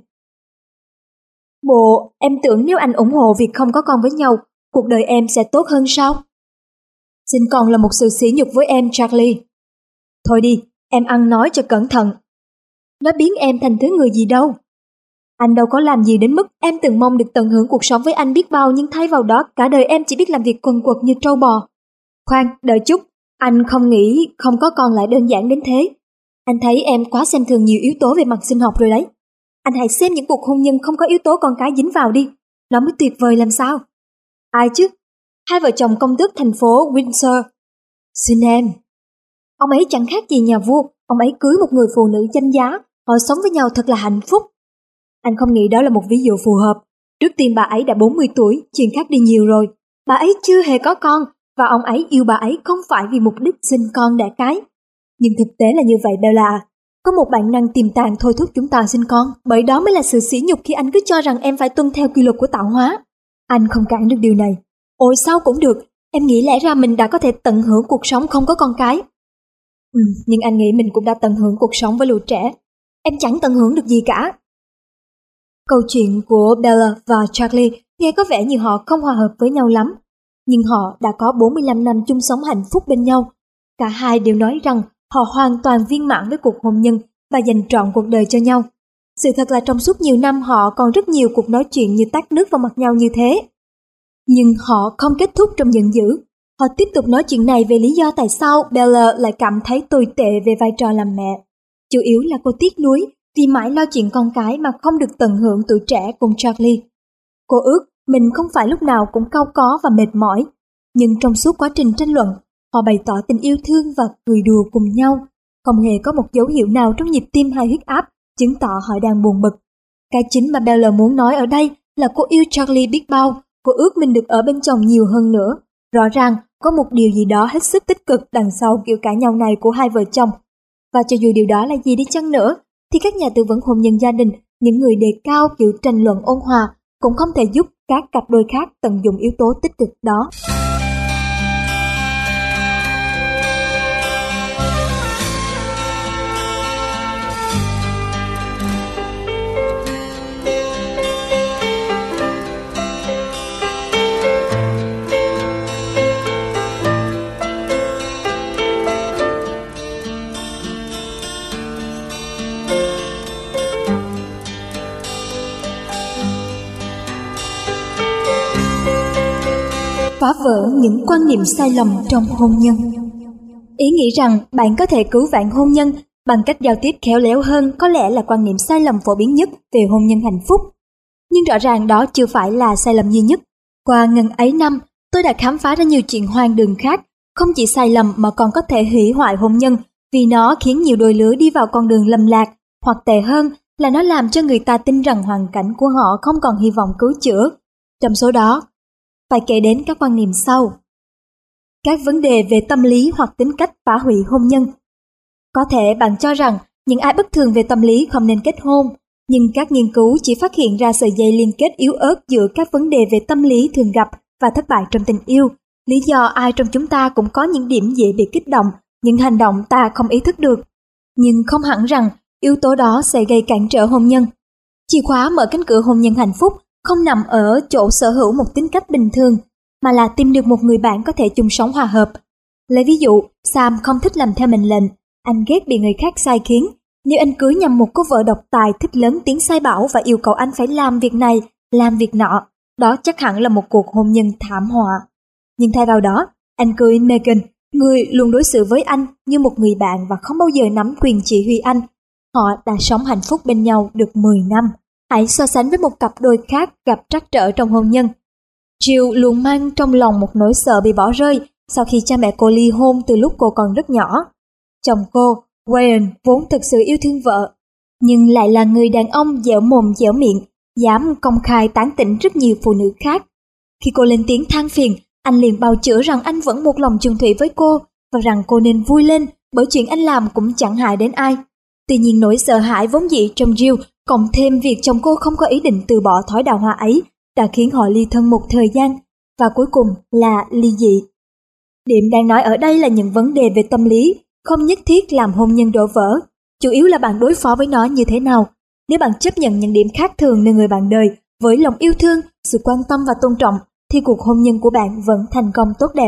Bộ, em tưởng nếu anh ủng hộ việc không có con với nhau, cuộc đời em sẽ tốt hơn sao? Sinh con là một sự sỉ nhục với em, Charlie. Thôi đi, em ăn nói cho cẩn thận. Nó biến em thành thứ người gì đâu. Anh đâu có làm gì đến mức em từng mong được tận hưởng cuộc sống với anh biết bao, nhưng thay vào đó cả đời em chỉ biết làm việc quần quật như trâu bò. Khoan, đợi chút, anh không nghĩ không có con lại đơn giản đến thế. Anh thấy em quá xem thường nhiều yếu tố về mặt sinh học rồi đấy. Anh hãy xem những cuộc hôn nhân không có yếu tố con cái dính vào đi, nó mới tuyệt vời làm sao. Ai chứ? Hai vợ chồng công tước thành phố Windsor. Xin em. Ông ấy chẳng khác gì nhà vua, ông ấy cưới một người phụ nữ danh giá, họ sống với nhau thật là hạnh phúc. Anh không nghĩ đó là một ví dụ phù hợp. Trước tiên bà ấy đã bốn mươi tuổi, chuyện khác đi nhiều rồi. Bà ấy chưa hề có con, và ông ấy yêu bà ấy không phải vì mục đích sinh con đẻ cái. Nhưng thực tế là như vậy Bella. Có một bản năng tiềm tàng thôi thúc chúng ta sinh con, bởi đó mới là sự sỉ nhục khi anh cứ cho rằng em phải tuân theo quy luật của tạo hóa. Anh không cản được điều này. Ôi sao cũng được, em nghĩ lẽ ra mình đã có thể tận hưởng cuộc sống không có con cái. Ừ, nhưng anh nghĩ mình cũng đã tận hưởng cuộc sống với lũ trẻ. Em chẳng tận hưởng được gì cả. Câu chuyện của Bella và Charlie nghe có vẻ như họ không hòa hợp với nhau lắm, nhưng họ đã có bốn mươi lăm năm chung sống hạnh phúc bên nhau. Cả hai đều nói rằng họ hoàn toàn viên mãn với cuộc hôn nhân và dành trọn cuộc đời cho nhau. Sự thật là trong suốt nhiều năm họ còn rất nhiều cuộc nói chuyện như tát nước vào mặt nhau như thế. Nhưng họ không kết thúc trong giận dữ. Họ tiếp tục nói chuyện này về lý do tại sao Bella lại cảm thấy tồi tệ về vai trò làm mẹ. Chủ yếu là cô tiếc nuối vì mãi lo chuyện con cái mà không được tận hưởng tuổi trẻ cùng Charlie. Cô ước mình không phải lúc nào cũng cau có và mệt mỏi, nhưng trong suốt quá trình tranh luận, họ bày tỏ tình yêu thương và cười đùa cùng nhau. Không hề có một dấu hiệu nào trong nhịp tim hay huyết áp chứng tỏ họ đang buồn bực. Cái chính mà Bella muốn nói ở đây là cô yêu Charlie biết bao, cô ước mình được ở bên chồng nhiều hơn nữa. Rõ ràng có một điều gì đó hết sức tích cực đằng sau kiểu cãi nhau này của hai vợ chồng. Và cho dù điều đó là gì đi chăng nữa, thì các nhà tư vấn hôn nhân gia đình, những người đề cao kiểu tranh luận ôn hòa, cũng không thể giúp các cặp đôi khác tận dụng yếu tố tích cực đó. Phá vỡ những quan niệm sai lầm trong hôn nhân. Ý nghĩ rằng bạn có thể cứu vãn hôn nhân bằng cách giao tiếp khéo léo hơn có lẽ là quan niệm sai lầm phổ biến nhất về hôn nhân hạnh phúc. Nhưng rõ ràng đó chưa phải là sai lầm duy nhất. Qua ngần ấy năm, tôi đã khám phá ra nhiều chuyện hoang đường khác, không chỉ sai lầm mà còn có thể hủy hoại hôn nhân vì nó khiến nhiều đôi lứa đi vào con đường lầm lạc, hoặc tệ hơn là nó làm cho người ta tin rằng hoàn cảnh của họ không còn hy vọng cứu chữa. Trong số đó, phải kể đến các quan niệm sau. Các vấn đề về tâm lý hoặc tính cách phá hủy hôn nhân. Có thể bạn cho rằng những ai bất thường về tâm lý không nên kết hôn, nhưng các nghiên cứu chỉ phát hiện ra sợi dây liên kết yếu ớt giữa các vấn đề về tâm lý thường gặp và thất bại trong tình yêu. Lý do ai trong chúng ta cũng có những điểm dễ bị kích động, những hành động ta không ý thức được. Nhưng không hẳn rằng yếu tố đó sẽ gây cản trở hôn nhân. Chìa khóa mở cánh cửa hôn nhân hạnh phúc không nằm ở chỗ sở hữu một tính cách bình thường, mà là tìm được một người bạn có thể chung sống hòa hợp. Lấy ví dụ, Sam không thích làm theo mệnh lệnh, anh ghét bị người khác sai khiến. Nếu anh cưới nhầm một cô vợ độc tài thích lớn tiếng sai bảo và yêu cầu anh phải làm việc này, làm việc nọ, đó chắc hẳn là một cuộc hôn nhân thảm họa. Nhưng thay vào đó, anh cưới Megan, người luôn đối xử với anh như một người bạn và không bao giờ nắm quyền chỉ huy anh. Họ đã sống hạnh phúc bên nhau được mười năm. Hãy so sánh với một cặp đôi khác gặp trắc trở trong hôn nhân. Jill luôn mang trong lòng một nỗi sợ bị bỏ rơi sau khi cha mẹ cô ly hôn từ lúc cô còn rất nhỏ. Chồng cô, Wayne vốn thực sự yêu thương vợ, nhưng lại là người đàn ông dẻo mồm dẻo miệng, dám công khai tán tỉnh rất nhiều phụ nữ khác. Khi cô lên tiếng than phiền, anh liền bào chữa rằng anh vẫn một lòng chung thủy với cô và rằng cô nên vui lên bởi chuyện anh làm cũng chẳng hại đến ai. Tuy nhiên nỗi sợ hãi vốn dĩ trong Jill cộng thêm việc chồng cô không có ý định từ bỏ thói đào hoa ấy đã khiến họ ly thân một thời gian và cuối cùng là ly dị. Điểm đang nói ở đây là những vấn đề về tâm lý, không nhất thiết làm hôn nhân đổ vỡ, chủ yếu là bạn đối phó với nó như thế nào. Nếu bạn chấp nhận những điểm khác thường nơi người bạn đời với lòng yêu thương, sự quan tâm và tôn trọng, thì cuộc hôn nhân của bạn vẫn thành công tốt đẹp.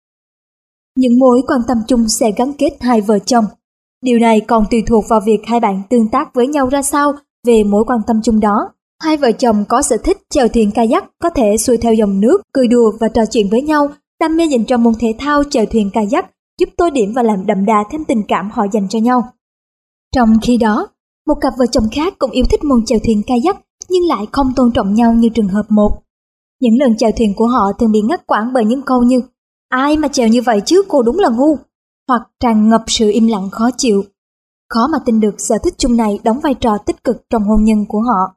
Những mối quan tâm chung sẽ gắn kết hai vợ chồng. Điều này còn tùy thuộc vào việc hai bạn tương tác với nhau ra sao về mối quan tâm chung đó. Hai vợ chồng có sở thích chèo thuyền kayak có thể xuôi theo dòng nước, cười đùa và trò chuyện với nhau. Đam mê dành cho môn thể thao chèo thuyền kayak giúp tô điểm và làm đậm đà thêm tình cảm họ dành cho nhau. Trong khi đó, một cặp vợ chồng khác cũng yêu thích môn chèo thuyền kayak nhưng lại không tôn trọng nhau như trường hợp một. Những lần chèo thuyền của họ thường bị ngắt quãng bởi những câu như "Ai mà chèo như vậy chứ, cô đúng là ngu", hoặc tràn ngập sự im lặng khó chịu. Khó mà tin được sở thích chung này đóng vai trò tích cực trong hôn nhân của họ.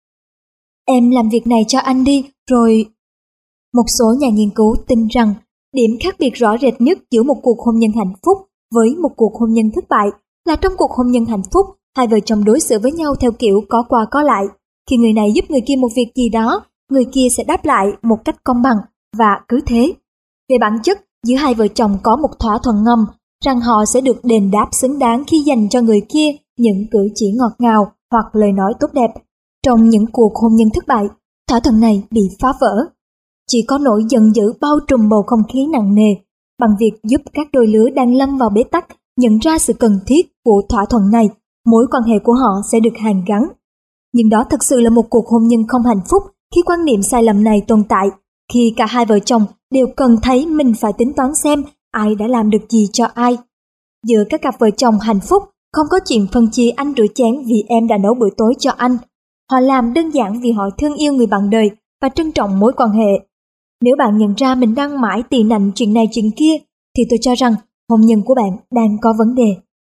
"Em làm việc này cho anh đi, rồi..." Một số nhà nghiên cứu tin rằng điểm khác biệt rõ rệt nhất giữa một cuộc hôn nhân hạnh phúc với một cuộc hôn nhân thất bại là trong cuộc hôn nhân hạnh phúc, hai vợ chồng đối xử với nhau theo kiểu có qua có lại. Khi người này giúp người kia một việc gì đó, người kia sẽ đáp lại một cách công bằng và cứ thế. Về bản chất, giữa hai vợ chồng có một thỏa thuận ngầm rằng họ sẽ được đền đáp xứng đáng khi dành cho người kia những cử chỉ ngọt ngào hoặc lời nói tốt đẹp. Trong những cuộc hôn nhân thất bại, thỏa thuận này bị phá vỡ. Chỉ có nỗi giận dữ bao trùm bầu không khí nặng nề bằng việc giúp các đôi lứa đang lâm vào bế tắc nhận ra sự cần thiết của thỏa thuận này, mối quan hệ của họ sẽ được hàn gắn. Nhưng đó thực sự là một cuộc hôn nhân không hạnh phúc khi quan niệm sai lầm này tồn tại, khi cả hai vợ chồng đều cần thấy mình phải tính toán xem ai đã làm được gì cho ai. Giữa các cặp vợ chồng hạnh phúc, không có chuyện phân chia anh rửa chén vì em đã nấu bữa tối cho anh. Họ làm đơn giản vì họ thương yêu người bạn đời và trân trọng mối quan hệ. Nếu bạn nhận ra mình đang mãi tị nạnh chuyện này chuyện kia, thì tôi cho rằng hôn nhân của bạn đang có vấn đề.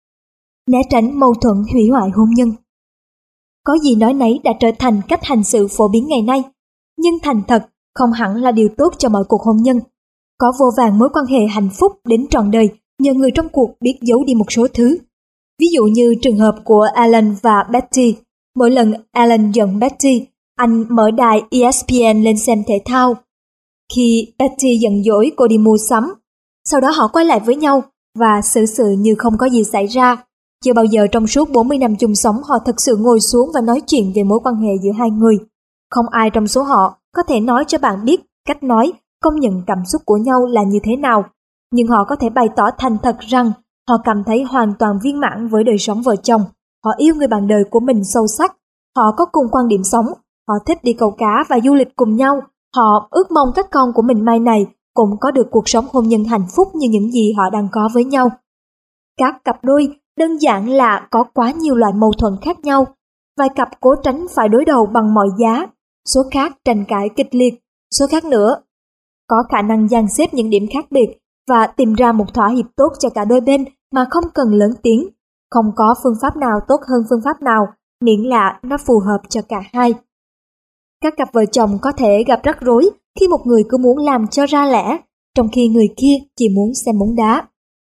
Né tránh mâu thuẫn hủy hoại hôn nhân. Có gì nói nấy đã trở thành cách hành xử phổ biến ngày nay, nhưng thành thật không hẳn là điều tốt cho mọi cuộc hôn nhân. Có vô vàn mối quan hệ hạnh phúc đến trọn đời nhờ người trong cuộc biết giấu đi một số thứ. Ví dụ như trường hợp của Alan và Betty. Mỗi lần Alan giận Betty, anh mở đài E S P N lên xem thể thao. Khi Betty giận dỗi cô đi mua sắm, sau đó họ quay lại với nhau và xử sự như không có gì xảy ra. Chưa bao giờ trong suốt bốn mươi năm chung sống họ thực sự ngồi xuống và nói chuyện về mối quan hệ giữa hai người. Không ai trong số họ có thể nói cho bạn biết cách nói, công nhận cảm xúc của nhau là như thế nào, nhưng họ có thể bày tỏ thành thật rằng họ cảm thấy hoàn toàn viên mãn với đời sống vợ chồng. Họ yêu người bạn đời của mình sâu sắc, họ có cùng quan điểm sống, họ thích đi câu cá và du lịch cùng nhau, họ ước mong các con của mình mai này cũng có được cuộc sống hôn nhân hạnh phúc như những gì họ đang có với nhau. Các cặp đôi đơn giản là có quá nhiều loại mâu thuẫn khác nhau, vài cặp cố tránh phải đối đầu bằng mọi giá, số khác tranh cãi kịch liệt, số khác nữa có khả năng dàn xếp những điểm khác biệt và tìm ra một thỏa hiệp tốt cho cả đôi bên mà không cần lớn tiếng. Không có phương pháp nào tốt hơn phương pháp nào, miễn là nó phù hợp cho cả hai. Các cặp vợ chồng có thể gặp rắc rối khi một người cứ muốn làm cho ra lẽ, trong khi người kia chỉ muốn xem bóng đá.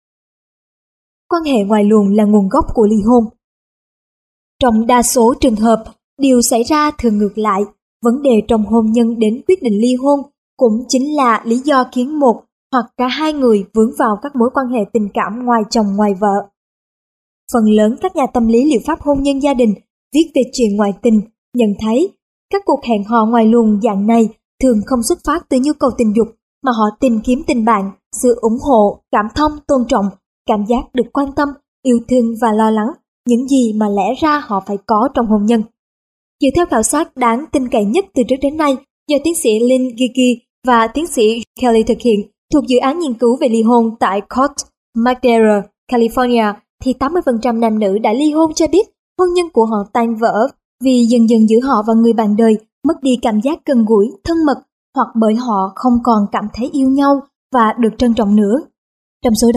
Quan hệ ngoài luồng là nguồn gốc của ly hôn. Trong đa số trường hợp, điều xảy ra thường ngược lại. Vấn đề trong hôn nhân đến quyết định ly hôn cũng chính là lý do khiến một hoặc cả hai người vướng vào các mối quan hệ tình cảm ngoài chồng ngoài vợ. Phần lớn các nhà tâm lý liệu pháp hôn nhân gia đình viết về chuyện ngoại tình nhận thấy các cuộc hẹn hò ngoài luồng dạng này thường không xuất phát từ nhu cầu tình dục, mà họ tìm kiếm tình bạn, sự ủng hộ, cảm thông, tôn trọng, cảm giác được quan tâm, yêu thương và lo lắng, những gì mà lẽ ra họ phải có trong hôn nhân. Dựa theo khảo sát đáng tin cậy nhất từ trước đến nay do tiến sĩ Lynn Gigi và tiến sĩ Kelly thực hiện thuộc dự án nghiên cứu về ly hôn tại Court Madera, California, thì tám mươi phần trăm nam nữ đã ly hôn cho biết hôn nhân của họ tan vỡ vì dần dần giữa họ và người bạn đời mất đi cảm giác gần gũi, thân mật, hoặc bởi họ không còn cảm thấy yêu nhau và được trân trọng nữa. Trong số đó,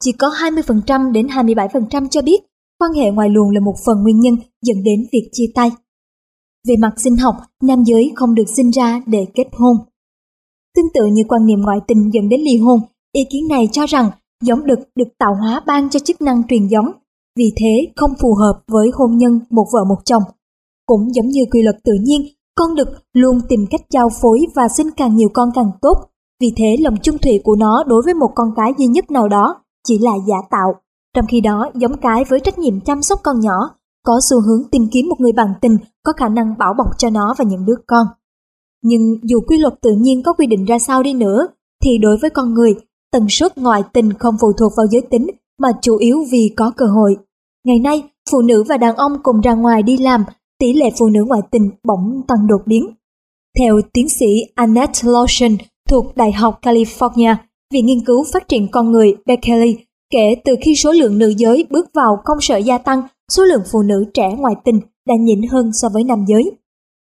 chỉ có hai mươi phần trăm đến hai mươi bảy phần trăm cho biết quan hệ ngoài luồng là một phần nguyên nhân dẫn đến việc chia tay. Về mặt sinh học, nam giới không được sinh ra để kết hôn. Tương tự như quan niệm ngoại tình dẫn đến ly hôn, ý kiến này cho rằng giống đực được tạo hóa ban cho chức năng truyền giống, vì thế không phù hợp với hôn nhân một vợ một chồng. Cũng giống như quy luật tự nhiên, con đực luôn tìm cách giao phối và sinh càng nhiều con càng tốt, vì thế lòng chung thủy của nó đối với một con cái duy nhất nào đó chỉ là giả tạo. Trong khi đó, giống cái với trách nhiệm chăm sóc con nhỏ có xu hướng tìm kiếm một người bạn tình có khả năng bảo bọc cho nó và những đứa con. Nhưng dù quy luật tự nhiên có quy định ra sao đi nữa, thì đối với con người, tần suất ngoại tình không phụ thuộc vào giới tính mà chủ yếu vì có cơ hội. Ngày nay, phụ nữ và đàn ông cùng ra ngoài đi làm, tỷ lệ phụ nữ ngoại tình bỗng tăng đột biến. Theo tiến sĩ Annette Lawson thuộc Đại học California, Viện Nghiên cứu Phát triển Con người Berkeley, kể từ khi số lượng nữ giới bước vào công sở gia tăng, số lượng phụ nữ trẻ ngoại tình đã nhỉnh hơn so với nam giới.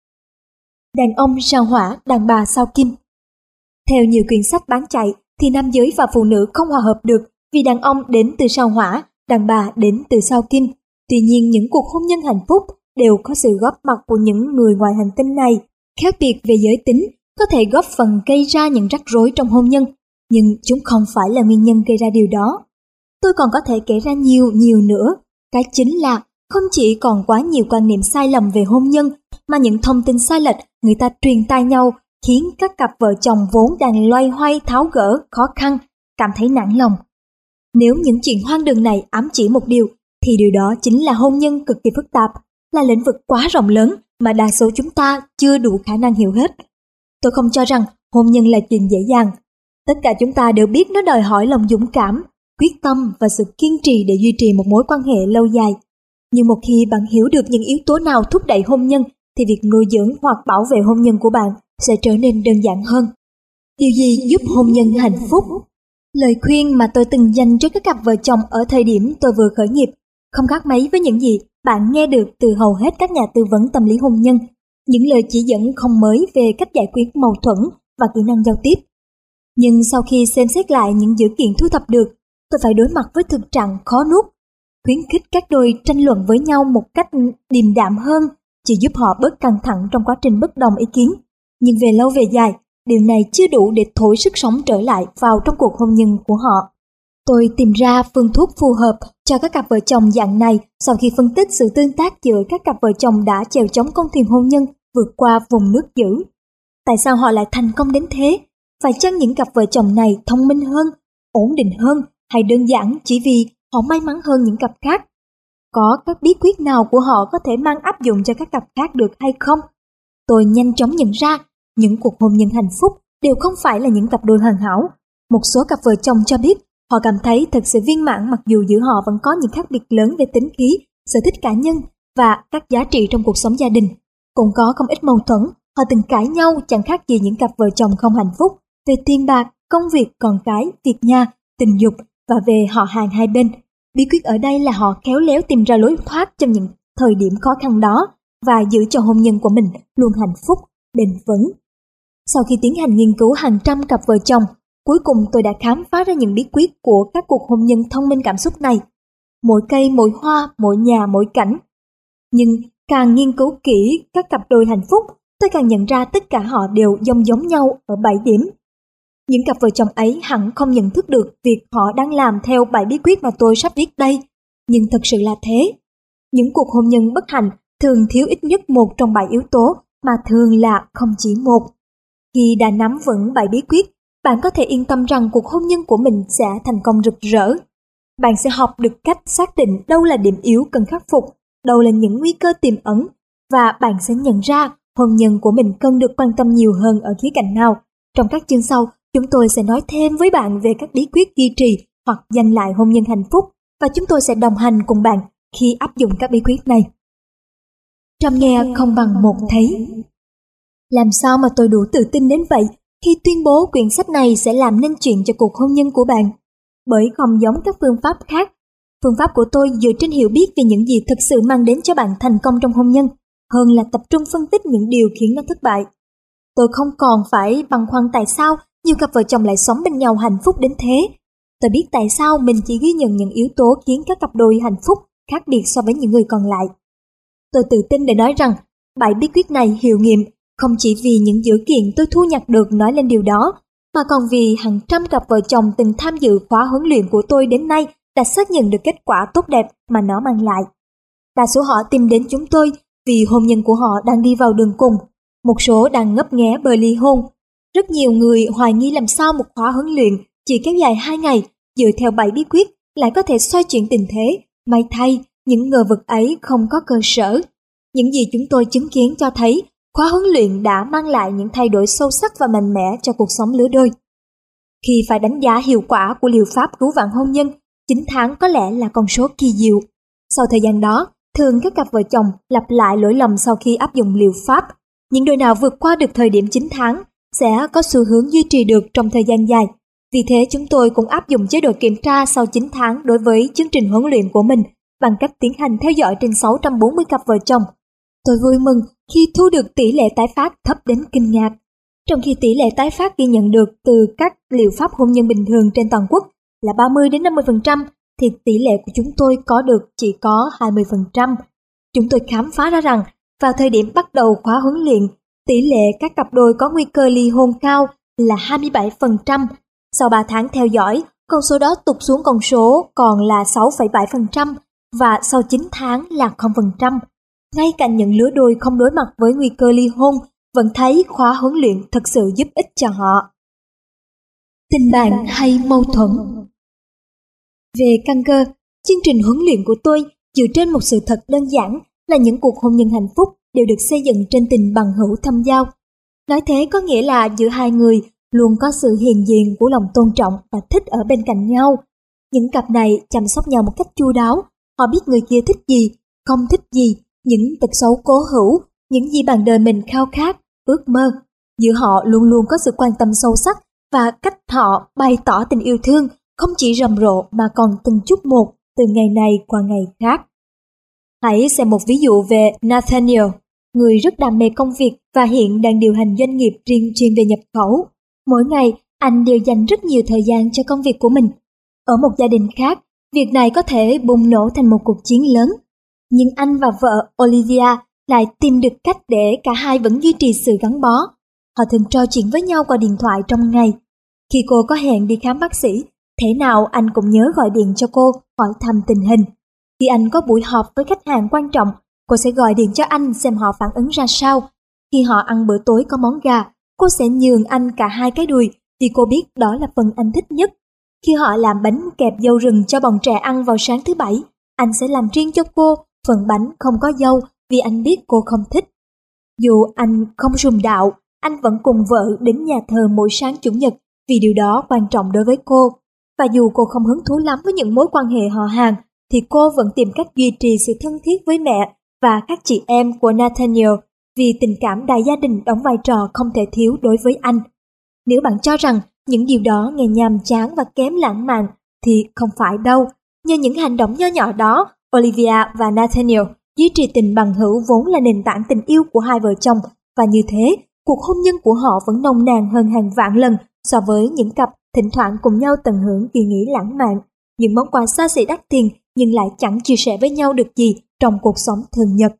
Đàn ông sao hỏa, đàn bà sao kim. Theo nhiều quyển sách bán chạy, thì nam giới và phụ nữ không hòa hợp được vì đàn ông đến từ sao hỏa, đàn bà đến từ sao kim. Tuy nhiên, những cuộc hôn nhân hạnh phúc đều có sự góp mặt của những người ngoài hành tinh này. Khác biệt về giới tính có thể góp phần gây ra những rắc rối trong hôn nhân, nhưng chúng không phải là nguyên nhân gây ra điều đó. Tôi còn có thể kể ra nhiều nhiều nữa. Cái chính là không chỉ còn quá nhiều quan niệm sai lầm về hôn nhân, mà những thông tin sai lệch người ta truyền tai nhau khiến các cặp vợ chồng vốn đang loay hoay tháo gỡ khó khăn cảm thấy nản lòng. Nếu những chuyện hoang đường này ám chỉ một điều, thì điều đó chính là hôn nhân cực kỳ phức tạp, là lĩnh vực quá rộng lớn mà đa số chúng ta chưa đủ khả năng hiểu hết. Tôi không cho rằng hôn nhân là chuyện dễ dàng. Tất cả chúng ta đều biết nó đòi hỏi lòng dũng cảm, quyết tâm và sự kiên trì để duy trì một mối quan hệ lâu dài. Nhưng một khi bạn hiểu được những yếu tố nào thúc đẩy hôn nhân, thì việc nuôi dưỡng hoặc bảo vệ hôn nhân của bạn sẽ trở nên đơn giản hơn. Điều gì giúp hôn nhân hạnh phúc? Lời khuyên mà tôi từng dành cho các cặp vợ chồng ở thời điểm tôi vừa khởi nghiệp không khác mấy với những gì bạn nghe được từ hầu hết các nhà tư vấn tâm lý hôn nhân, những lời chỉ dẫn không mới về cách giải quyết mâu thuẫn và kỹ năng giao tiếp. Nhưng sau khi xem xét lại những dữ kiện thu thập được, tôi phải đối mặt với thực trạng khó nuốt. Khuyến khích các đôi tranh luận với nhau một cách điềm đạm hơn chỉ giúp họ bớt căng thẳng trong quá trình bất đồng ý kiến. Nhưng về lâu về dài, điều này chưa đủ để thổi sức sống trở lại vào trong cuộc hôn nhân của họ. Tôi tìm ra phương thuốc phù hợp cho các cặp vợ chồng dạng này sau khi phân tích sự tương tác giữa các cặp vợ chồng đã chèo chống con thuyền hôn nhân vượt qua vùng nước dữ. Tại sao họ lại thành công đến thế? Phải chăng những cặp vợ chồng này thông minh hơn, ổn định hơn, hay đơn giản chỉ vì họ may mắn hơn những cặp khác? Có các bí quyết nào của họ có thể mang áp dụng cho các cặp khác được hay không? Tôi nhanh chóng nhận ra những cuộc hôn nhân hạnh phúc đều không phải là những cặp đôi hoàn hảo. Một số cặp vợ chồng cho biết họ cảm thấy thật sự viên mãn mặc dù giữa họ vẫn có những khác biệt lớn về tính khí, sở thích cá nhân và các giá trị trong cuộc sống gia đình. Cũng có không ít mâu thuẫn, họ từng cãi nhau chẳng khác gì những cặp vợ chồng không hạnh phúc về tiền bạc, công việc, con cái, việc nhà, tình dục và về họ hàng hai bên. Bí quyết ở đây là họ khéo léo tìm ra lối thoát trong những thời điểm khó khăn đó và giữ cho hôn nhân của mình luôn hạnh phúc, bền vững. Sau khi tiến hành nghiên cứu hàng trăm cặp vợ chồng, cuối cùng tôi đã khám phá ra những bí quyết của các cuộc hôn nhân thông minh cảm xúc này. Mỗi cây, mỗi hoa, mỗi nhà, mỗi cảnh. Nhưng càng nghiên cứu kỹ các cặp đôi hạnh phúc, tôi càng nhận ra tất cả họ đều giống giống nhau ở bảy điểm. Những cặp vợ chồng ấy hẳn không nhận thức được việc họ đang làm theo bảy bí quyết mà tôi sắp viết đây, nhưng thật sự là thế. Những cuộc hôn nhân bất hạnh thường thiếu ít nhất một trong bảy yếu tố, mà thường là không chỉ một. Khi đã nắm vững bảy bí quyết, bạn có thể yên tâm rằng cuộc hôn nhân của mình sẽ thành công rực rỡ. Bạn sẽ học được cách xác định đâu là điểm yếu cần khắc phục, đâu là những nguy cơ tiềm ẩn, và bạn sẽ nhận ra hôn nhân của mình cần được quan tâm nhiều hơn ở khía cạnh nào. Trong các chương sau, chúng tôi sẽ nói thêm với bạn về các bí quyết duy trì hoặc giành lại hôn nhân hạnh phúc, và chúng tôi sẽ đồng hành cùng bạn khi áp dụng các bí quyết này. Trăm nghe không bằng một thấy. Làm sao mà tôi đủ tự tin đến vậy khi tuyên bố quyển sách này sẽ làm nên chuyện cho cuộc hôn nhân của bạn? Bởi không giống các phương pháp khác, phương pháp của tôi dựa trên hiểu biết về những gì thực sự mang đến cho bạn thành công trong hôn nhân, hơn là tập trung phân tích những điều khiến nó thất bại. Tôi không còn phải băn khoăn tại sao nhiều cặp vợ chồng lại sống bên nhau hạnh phúc đến thế. Tôi biết tại sao mình chỉ ghi nhận những yếu tố khiến các cặp đôi hạnh phúc khác biệt so với những người còn lại. Tôi tự tin để nói rằng bảy bí quyết này hiệu nghiệm không chỉ vì những dữ kiện tôi thu nhặt được nói lên điều đó, mà còn vì hàng trăm cặp vợ chồng từng tham dự khóa huấn luyện của tôi đến nay đã xác nhận được kết quả tốt đẹp mà nó mang lại. Đa số họ tìm đến chúng tôi vì hôn nhân của họ đang đi vào đường cùng, một số đang ngấp nghé bờ ly hôn. Rất nhiều người hoài nghi làm sao một khóa huấn luyện chỉ kéo dài hai ngày dựa theo bảy bí quyết lại có thể xoay chuyển tình thế. May thay, những ngờ vực ấy không có cơ sở. Những gì chúng tôi chứng kiến cho thấy khóa huấn luyện đã mang lại những thay đổi sâu sắc và mạnh mẽ cho cuộc sống lứa đôi. Khi phải đánh giá hiệu quả của liệu pháp cứu vãn hôn nhân, chín tháng có lẽ là con số kỳ diệu. Sau thời gian đó, thường các cặp vợ chồng lặp lại lỗi lầm sau khi áp dụng liệu pháp. Những đôi nào vượt qua được thời điểm chín tháng sẽ có xu hướng duy trì được trong thời gian dài. Vì thế chúng tôi cũng áp dụng chế độ kiểm tra sau chín tháng đối với chương trình huấn luyện của mình bằng cách tiến hành theo dõi trên sáu trăm bốn mươi cặp vợ chồng. Tôi vui mừng khi thu được tỷ lệ tái phát thấp đến kinh ngạc. Trong khi tỷ lệ tái phát ghi nhận được từ các liệu pháp hôn nhân bình thường trên toàn quốc là ba mươi đến năm mươi phần trăm, thì tỷ lệ của chúng tôi có được chỉ có hai mươi phần trăm. Chúng tôi khám phá ra rằng vào thời điểm bắt đầu khóa huấn luyện, tỷ lệ các cặp đôi có nguy cơ ly hôn cao là hai mươi bảy phần trăm. Sau ba tháng theo dõi, con số đó tụt xuống con số còn là sáu phẩy bảy phần trăm và sau chín tháng là không phần trăm. Ngay cả những lứa đôi không đối mặt với nguy cơ ly hôn vẫn thấy khóa huấn luyện thực sự giúp ích cho họ. Tình bạn hay mâu thuẫn? Về căn cơ, chương trình huấn luyện của tôi dựa trên một sự thật đơn giản là những cuộc hôn nhân hạnh phúc đều được xây dựng trên tình bằng hữu thâm giao. Nói thế có nghĩa là giữa hai người luôn có sự hiện diện của lòng tôn trọng và thích ở bên cạnh nhau. Những cặp này chăm sóc nhau một cách chu đáo, họ biết người kia thích gì, không thích gì, những tật xấu cố hữu, những gì bạn đời mình khao khát, ước mơ. Giữa họ luôn luôn có sự quan tâm sâu sắc và cách họ bày tỏ tình yêu thương không chỉ rầm rộ mà còn từng chút một từ ngày này qua ngày khác. Hãy xem một ví dụ về Nathaniel, người rất đam mê công việc và hiện đang điều hành doanh nghiệp riêng chuyên về nhập khẩu. Mỗi ngày, anh đều dành rất nhiều thời gian cho công việc của mình. Ở một gia đình khác, việc này có thể bùng nổ thành một cuộc chiến lớn. Nhưng anh và vợ Olivia lại tìm được cách để cả hai vẫn duy trì sự gắn bó. Họ thường trò chuyện với nhau qua điện thoại trong ngày. Khi cô có hẹn đi khám bác sĩ, thế nào anh cũng nhớ gọi điện cho cô hỏi thăm tình hình. Khi anh có buổi họp với khách hàng quan trọng, cô sẽ gọi điện cho anh xem họ phản ứng ra sao. Khi họ ăn bữa tối có món gà, cô sẽ nhường anh cả hai cái đùi vì cô biết đó là phần anh thích nhất. Khi họ làm bánh kẹp dâu rừng cho bọn trẻ ăn vào sáng thứ bảy, anh sẽ làm riêng cho cô phần bánh không có dâu vì anh biết cô không thích. Dù anh không sùng đạo, anh vẫn cùng vợ đến nhà thờ mỗi sáng Chủ nhật vì điều đó quan trọng đối với cô. Và dù cô không hứng thú lắm với những mối quan hệ họ hàng, thì cô vẫn tìm cách duy trì sự thân thiết với mẹ và các chị em của Nathaniel vì tình cảm đại gia đình đóng vai trò không thể thiếu đối với anh. Nếu bạn cho rằng những điều đó nghe nhàm chán và kém lãng mạn thì không phải đâu. Nhờ những hành động nho nhỏ đó, Olivia và Nathaniel duy trì tình bằng hữu vốn là nền tảng tình yêu của hai vợ chồng, và như thế, cuộc hôn nhân của họ vẫn nồng nàn hơn hàng vạn lần so với những cặp thỉnh thoảng cùng nhau tận hưởng kỳ nghỉ lãng mạn, những món quà xa xỉ đắt tiền nhưng lại chẳng chia sẻ với nhau được gì trong cuộc sống thường nhật.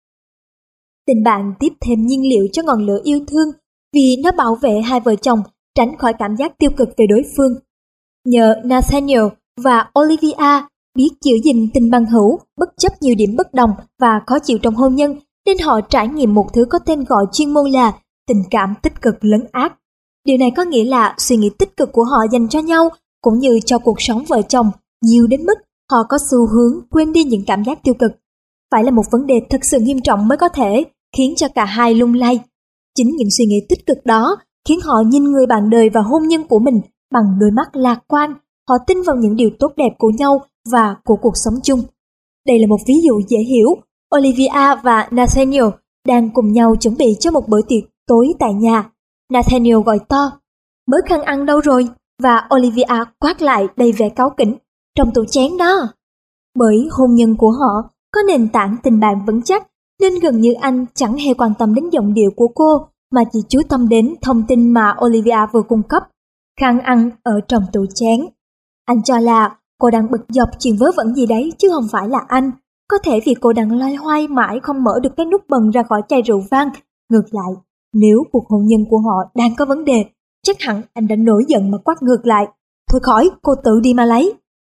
Tình bạn tiếp thêm nhiên liệu cho ngọn lửa yêu thương vì nó bảo vệ hai vợ chồng tránh khỏi cảm giác tiêu cực về đối phương. Nhờ Nathaniel và Olivia biết giữ gìn tình bằng hữu bất chấp nhiều điểm bất đồng và khó chịu trong hôn nhân, nên họ trải nghiệm một thứ có tên gọi chuyên môn là tình cảm tích cực lấn át. Điều này có nghĩa là suy nghĩ tích cực của họ dành cho nhau cũng như cho cuộc sống vợ chồng nhiều đến mức họ có xu hướng quên đi những cảm giác tiêu cực. Phải là một vấn đề thực sự nghiêm trọng mới có thể khiến cho cả hai lung lay. Chính những suy nghĩ tích cực đó khiến họ nhìn người bạn đời và hôn nhân của mình bằng đôi mắt lạc quan. Họ tin vào những điều tốt đẹp của nhau và của cuộc sống chung. Đây là một ví dụ dễ hiểu. Olivia và Nathaniel đang cùng nhau chuẩn bị cho một bữa tiệc tối tại nhà. Nathaniel gọi to, "Mớ khăn ăn đâu rồi?" Và Olivia quát lại đầy vẻ cáu kỉnh, "Trong tủ chén đó." Bởi hôn nhân của họ có nền tảng tình bạn vững chắc, nên gần như anh chẳng hề quan tâm đến giọng điệu của cô, mà chỉ chú tâm đến thông tin mà Olivia vừa cung cấp: khăn ăn ở trong tủ chén. Anh cho là cô đang bực dọc chuyện vớ vẩn gì đấy chứ không phải là anh. Có thể vì cô đang loay hoay mãi không mở được cái nút bần ra khỏi chai rượu vang. Ngược lại, nếu cuộc hôn nhân của họ đang có vấn đề, chắc hẳn anh đã nổi giận mà quát ngược lại. Thôi khỏi, cô tự đi mà lấy.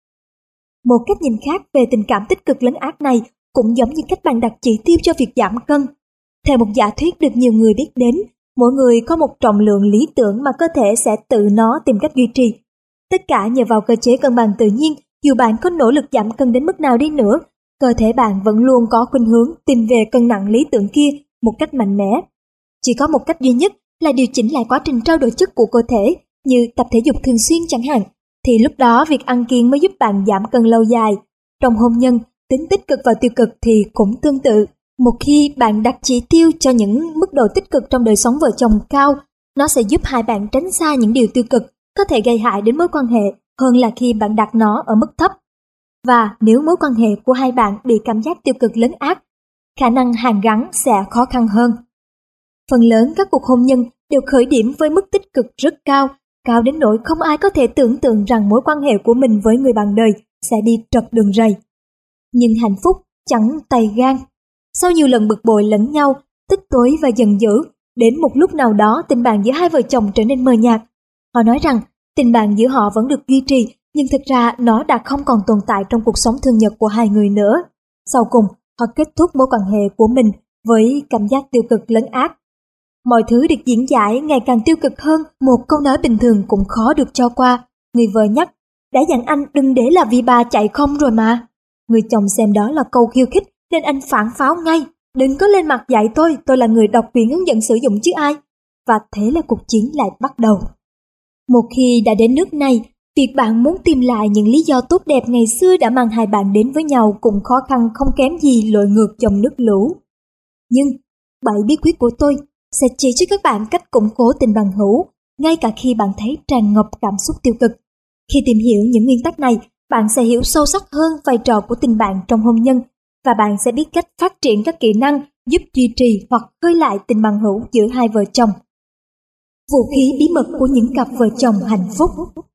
Một cách nhìn khác về tình cảm tích cực lấn át này cũng giống như cách bạn đặt chỉ tiêu cho việc giảm cân. Theo một giả thuyết được nhiều người biết đến, mỗi người có một trọng lượng lý tưởng mà cơ thể sẽ tự nó tìm cách duy trì. Tất cả nhờ vào cơ chế cân bằng tự nhiên, dù bạn có nỗ lực giảm cân đến mức nào đi nữa, cơ thể bạn vẫn luôn có khuynh hướng tìm về cân nặng lý tưởng kia một cách mạnh mẽ. Chỉ có một cách duy nhất là điều chỉnh lại quá trình trao đổi chất của cơ thể, như tập thể dục thường xuyên chẳng hạn, thì lúc đó việc ăn kiêng mới giúp bạn giảm cân lâu dài. Trong hôn nhân, tính tích cực và tiêu cực thì cũng tương tự. Một khi bạn đặt chỉ tiêu cho những mức độ tích cực trong đời sống vợ chồng cao, nó sẽ giúp hai bạn tránh xa những điều tiêu cực có thể gây hại đến mối quan hệ hơn là khi bạn đặt nó ở mức thấp. Và nếu mối quan hệ của hai bạn bị cảm giác tiêu cực lấn át, khả năng hàn gắn sẽ khó khăn hơn. Phần lớn các cuộc hôn nhân đều khởi điểm với mức tích cực rất cao, cao đến nỗi không ai có thể tưởng tượng rằng mối quan hệ của mình với người bạn đời sẽ đi trật đường rầy. Nhưng hạnh phúc chẳng tay gan. Sau nhiều lần bực bội lẫn nhau, tức tối và giận dữ, đến một lúc nào đó tình bạn giữa hai vợ chồng trở nên mờ nhạt. Họ nói rằng tình bạn giữa họ vẫn được duy trì, nhưng thực ra nó đã không còn tồn tại trong cuộc sống thường nhật của hai người nữa. Sau cùng, họ kết thúc mối quan hệ của mình với cảm giác tiêu cực lấn át. Mọi thứ được diễn giải ngày càng tiêu cực hơn, một câu nói bình thường cũng khó được cho qua. Người vợ nhắc, đã dặn anh đừng để là vì bà chạy không rồi mà. Người chồng xem đó là câu khiêu khích nên anh phản pháo ngay. Đừng có lên mặt dạy tôi, tôi là người đọc quyền hướng dẫn sử dụng chứ ai. Và thế là cuộc chiến lại bắt đầu. Một khi đã đến nước này, việc bạn muốn tìm lại những lý do tốt đẹp ngày xưa đã mang hai bạn đến với nhau cũng khó khăn không kém gì lội ngược dòng nước lũ. Nhưng bảy bí quyết của tôi sẽ chỉ cho các bạn cách củng cố tình bằng hữu, ngay cả khi bạn thấy tràn ngập cảm xúc tiêu cực. Khi tìm hiểu những nguyên tắc này, bạn sẽ hiểu sâu sắc hơn vai trò của tình bạn trong hôn nhân, và bạn sẽ biết cách phát triển các kỹ năng giúp duy trì hoặc khơi lại tình bằng hữu giữa hai vợ chồng. Vũ khí bí mật của những cặp vợ chồng hạnh phúc.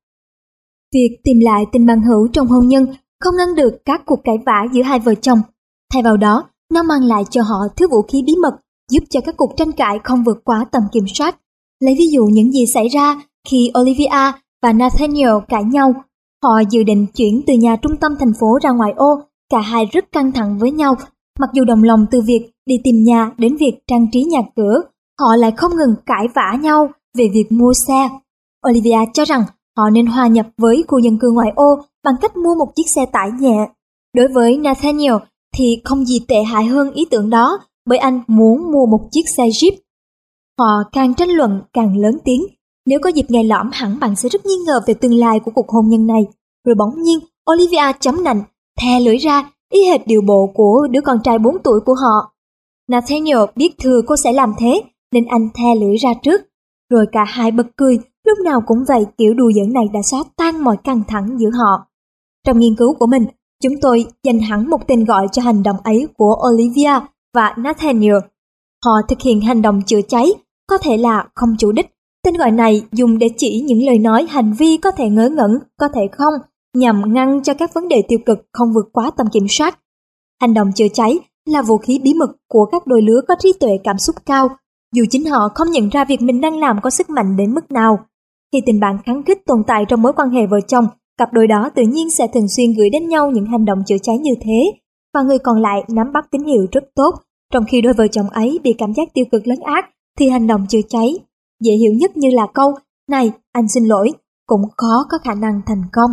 Việc tìm lại tình bằng hữu trong hôn nhân không ngăn được các cuộc cãi vã giữa hai vợ chồng. Thay vào đó, nó mang lại cho họ thứ vũ khí bí mật giúp cho các cuộc tranh cãi không vượt quá tầm kiểm soát. Lấy ví dụ những gì xảy ra khi Olivia và Nathaniel cãi nhau. Họ dự định chuyển từ nhà trung tâm thành phố ra ngoại ô, cả hai rất căng thẳng với nhau. Mặc dù đồng lòng từ việc đi tìm nhà đến việc trang trí nhà cửa, họ lại không ngừng cãi vã nhau về việc mua xe. Olivia cho rằng họ nên hòa nhập với khu dân cư ngoại ô bằng cách mua một chiếc xe tải nhẹ. Đối với Nathaniel thì không gì tệ hại hơn ý tưởng đó, bởi anh muốn mua một chiếc xe Jeep. Họ càng tranh luận càng lớn tiếng. Nếu có dịp nghe lõm, hẳn bạn sẽ rất nghi ngờ về tương lai của cuộc hôn nhân này. Rồi bỗng nhiên, Olivia chống nạnh, thè lưỡi ra, y hệt điều bộ của đứa con trai bốn tuổi của họ. Nathaniel biết thừa cô sẽ làm thế, nên anh thè lưỡi ra trước. Rồi cả hai bật cười, lúc nào cũng vậy, kiểu đùa giỡn này đã xóa tan mọi căng thẳng giữa họ. Trong nghiên cứu của mình, chúng tôi dành hẳn một tên gọi cho hành động ấy của Olivia và Nathaniel. Họ thực hiện hành động chữa cháy, có thể là không chủ đích. Tên gọi này dùng để chỉ những lời nói, hành vi có thể ngớ ngẩn, có thể không, nhằm ngăn cho các vấn đề tiêu cực không vượt quá tầm kiểm soát. Hành động chữa cháy là vũ khí bí mật của các đôi lứa có trí tuệ cảm xúc cao, dù chính họ không nhận ra việc mình đang làm có sức mạnh đến mức nào. Khi tình bạn khăng khít tồn tại trong mối quan hệ vợ chồng, cặp đôi đó tự nhiên sẽ thường xuyên gửi đến nhau những hành động chữa cháy như thế, và người còn lại nắm bắt tín hiệu rất tốt. Trong khi đôi vợ chồng ấy bị cảm giác tiêu cực lấn át, thì hành động chữa cháy dễ hiểu nhất như là câu "Này, anh xin lỗi" cũng khó có khả năng thành công.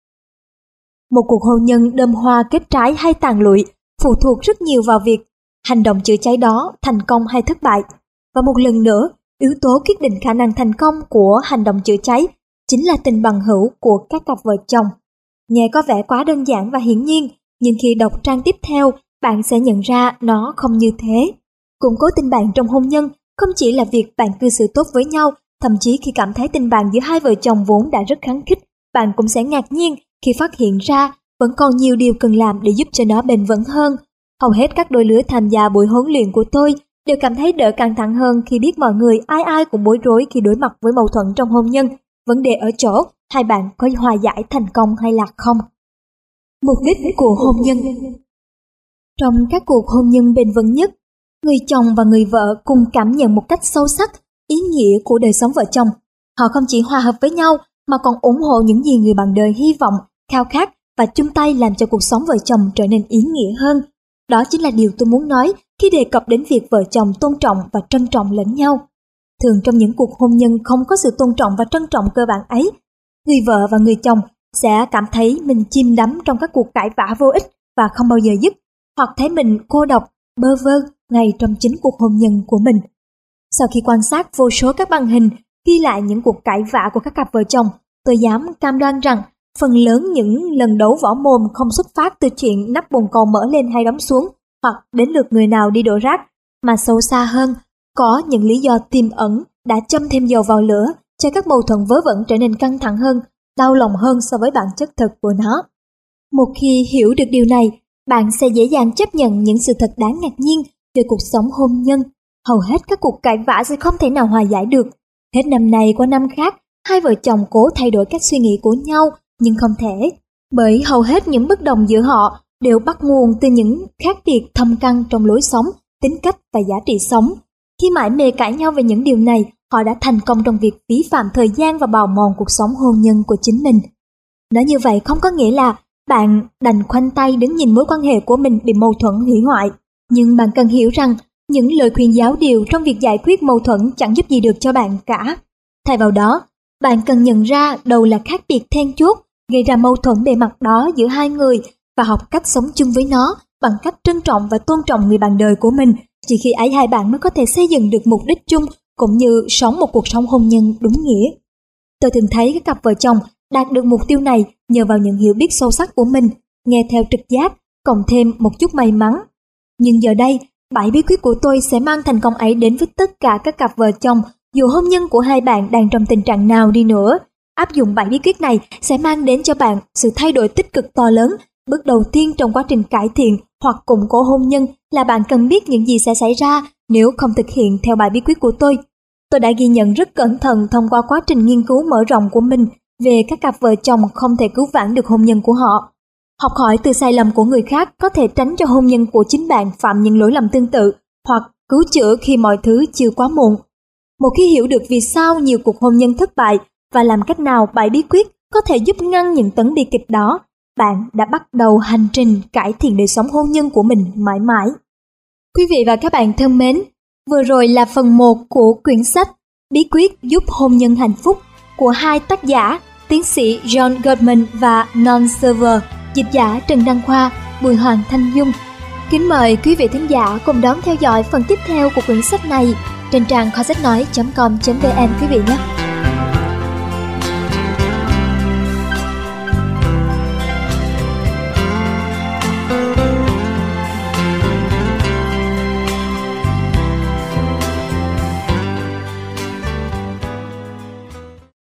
Một cuộc hôn nhân đơm hoa kết trái hay tàn lụi phụ thuộc rất nhiều vào việc hành động chữa cháy đó thành công hay thất bại. Và một lần nữa, yếu tố quyết định khả năng thành công của hành động chữa cháy chính là tình bằng hữu của các cặp vợ chồng. Nghe có vẻ quá đơn giản và hiển nhiên, nhưng khi đọc trang tiếp theo, bạn sẽ nhận ra nó không như thế. Củng cố tình bạn trong hôn nhân không chỉ là việc bạn cư xử tốt với nhau, thậm chí khi cảm thấy tình bạn giữa hai vợ chồng vốn đã rất khăng khít, bạn cũng sẽ ngạc nhiên khi phát hiện ra vẫn còn nhiều điều cần làm để giúp cho nó bền vững hơn. Hầu hết các đôi lứa tham gia buổi huấn luyện của tôi đều cảm thấy đỡ căng thẳng hơn khi biết mọi người ai ai cũng bối rối khi đối mặt với mâu thuẫn trong hôn nhân. Vấn đề ở chỗ, hai bạn có hòa giải thành công hay là không. Mục đích của hôn nhân. Trong các cuộc hôn nhân bền vững nhất, người chồng và người vợ cùng cảm nhận một cách sâu sắc ý nghĩa của đời sống vợ chồng. Họ không chỉ hòa hợp với nhau mà còn ủng hộ những gì người bạn đời hy vọng, khao khát và chung tay làm cho cuộc sống vợ chồng trở nên ý nghĩa hơn. Đó chính là điều tôi muốn nói khi đề cập đến việc vợ chồng tôn trọng và trân trọng lẫn nhau. Thường trong những cuộc hôn nhân không có sự tôn trọng và trân trọng cơ bản ấy, người vợ và người chồng sẽ cảm thấy mình chìm đắm trong các cuộc cãi vã vô ích và không bao giờ dứt, hoặc thấy mình cô độc, bơ vơ ngay trong chính cuộc hôn nhân của mình. Sau khi quan sát vô số các băng hình ghi lại những cuộc cãi vã của các cặp vợ chồng, tôi dám cam đoan rằng phần lớn những lần đấu võ mồm không xuất phát từ chuyện nắp bồn cầu mở lên hay đóng xuống, hoặc đến lượt người nào đi đổ rác, mà sâu xa hơn, có những lý do tiềm ẩn đã châm thêm dầu vào lửa cho các mâu thuẫn vớ vẩn trở nên căng thẳng hơn, đau lòng hơn so với bản chất thật của nó. Một khi hiểu được điều này, bạn sẽ dễ dàng chấp nhận những sự thật đáng ngạc nhiên về cuộc sống hôn nhân. Hầu hết các cuộc cãi vã sẽ không thể nào hòa giải được. Hết năm này qua năm khác, hai vợ chồng cố thay đổi cách suy nghĩ của nhau, nhưng không thể. Bởi hầu hết những bất đồng giữa họ đều bắt nguồn từ những khác biệt thâm căn trong lối sống, tính cách và giá trị sống. Khi mãi mê cãi nhau về những điều này, họ đã thành công trong việc phí phạm thời gian và bào mòn cuộc sống hôn nhân của chính mình. Nói như vậy không có nghĩa là bạn đành khoanh tay đứng nhìn mối quan hệ của mình bị mâu thuẫn hủy hoại. Nhưng bạn cần hiểu rằng những lời khuyên giáo điều trong việc giải quyết mâu thuẫn chẳng giúp gì được cho bạn cả. Thay vào đó, bạn cần nhận ra đâu là khác biệt then chốt gây ra mâu thuẫn bề mặt đó giữa hai người và học cách sống chung với nó bằng cách trân trọng và tôn trọng người bạn đời của mình. Chỉ khi ấy hai bạn mới có thể xây dựng được mục đích chung cũng như sống một cuộc sống hôn nhân đúng nghĩa. Tôi từng thấy các cặp vợ chồng đạt được mục tiêu này nhờ vào những hiểu biết sâu sắc của mình, nghe theo trực giác, cộng thêm một chút may mắn. Nhưng giờ đây, bảy bí quyết của tôi sẽ mang thành công ấy đến với tất cả các cặp vợ chồng, dù hôn nhân của hai bạn đang trong tình trạng nào đi nữa. Áp dụng bảy bí quyết này sẽ mang đến cho bạn sự thay đổi tích cực to lớn. Bước đầu tiên trong quá trình cải thiện hoặc củng cố hôn nhân là bạn cần biết những gì sẽ xảy ra nếu không thực hiện theo bảy bí quyết của tôi. Tôi đã ghi nhận rất cẩn thận thông qua quá trình nghiên cứu mở rộng của mình về các cặp vợ chồng không thể cứu vãn được hôn nhân của họ. Học hỏi từ sai lầm của người khác có thể tránh cho hôn nhân của chính bạn phạm những lỗi lầm tương tự, hoặc cứu chữa khi mọi thứ chưa quá muộn. Một khi hiểu được vì sao nhiều cuộc hôn nhân thất bại và làm cách nào bảy bí quyết có thể giúp ngăn những tấn bi kịch đó, bạn đã bắt đầu hành trình cải thiện đời sống hôn nhân của mình mãi mãi. Quý vị và các bạn thân mến, vừa rồi là phần một của quyển sách Bí quyết giúp hôn nhân hạnh phúc của hai tác giả, tiến sĩ John Gottman và Non Server, dịch giả Trần Đăng Khoa, Bùi Hoàng Thanh Dung. Kính mời quý vị thính giả cùng đón theo dõi phần tiếp theo của quyển sách này trên trang kho sách nói chấm com chấm vn quý vị nhé.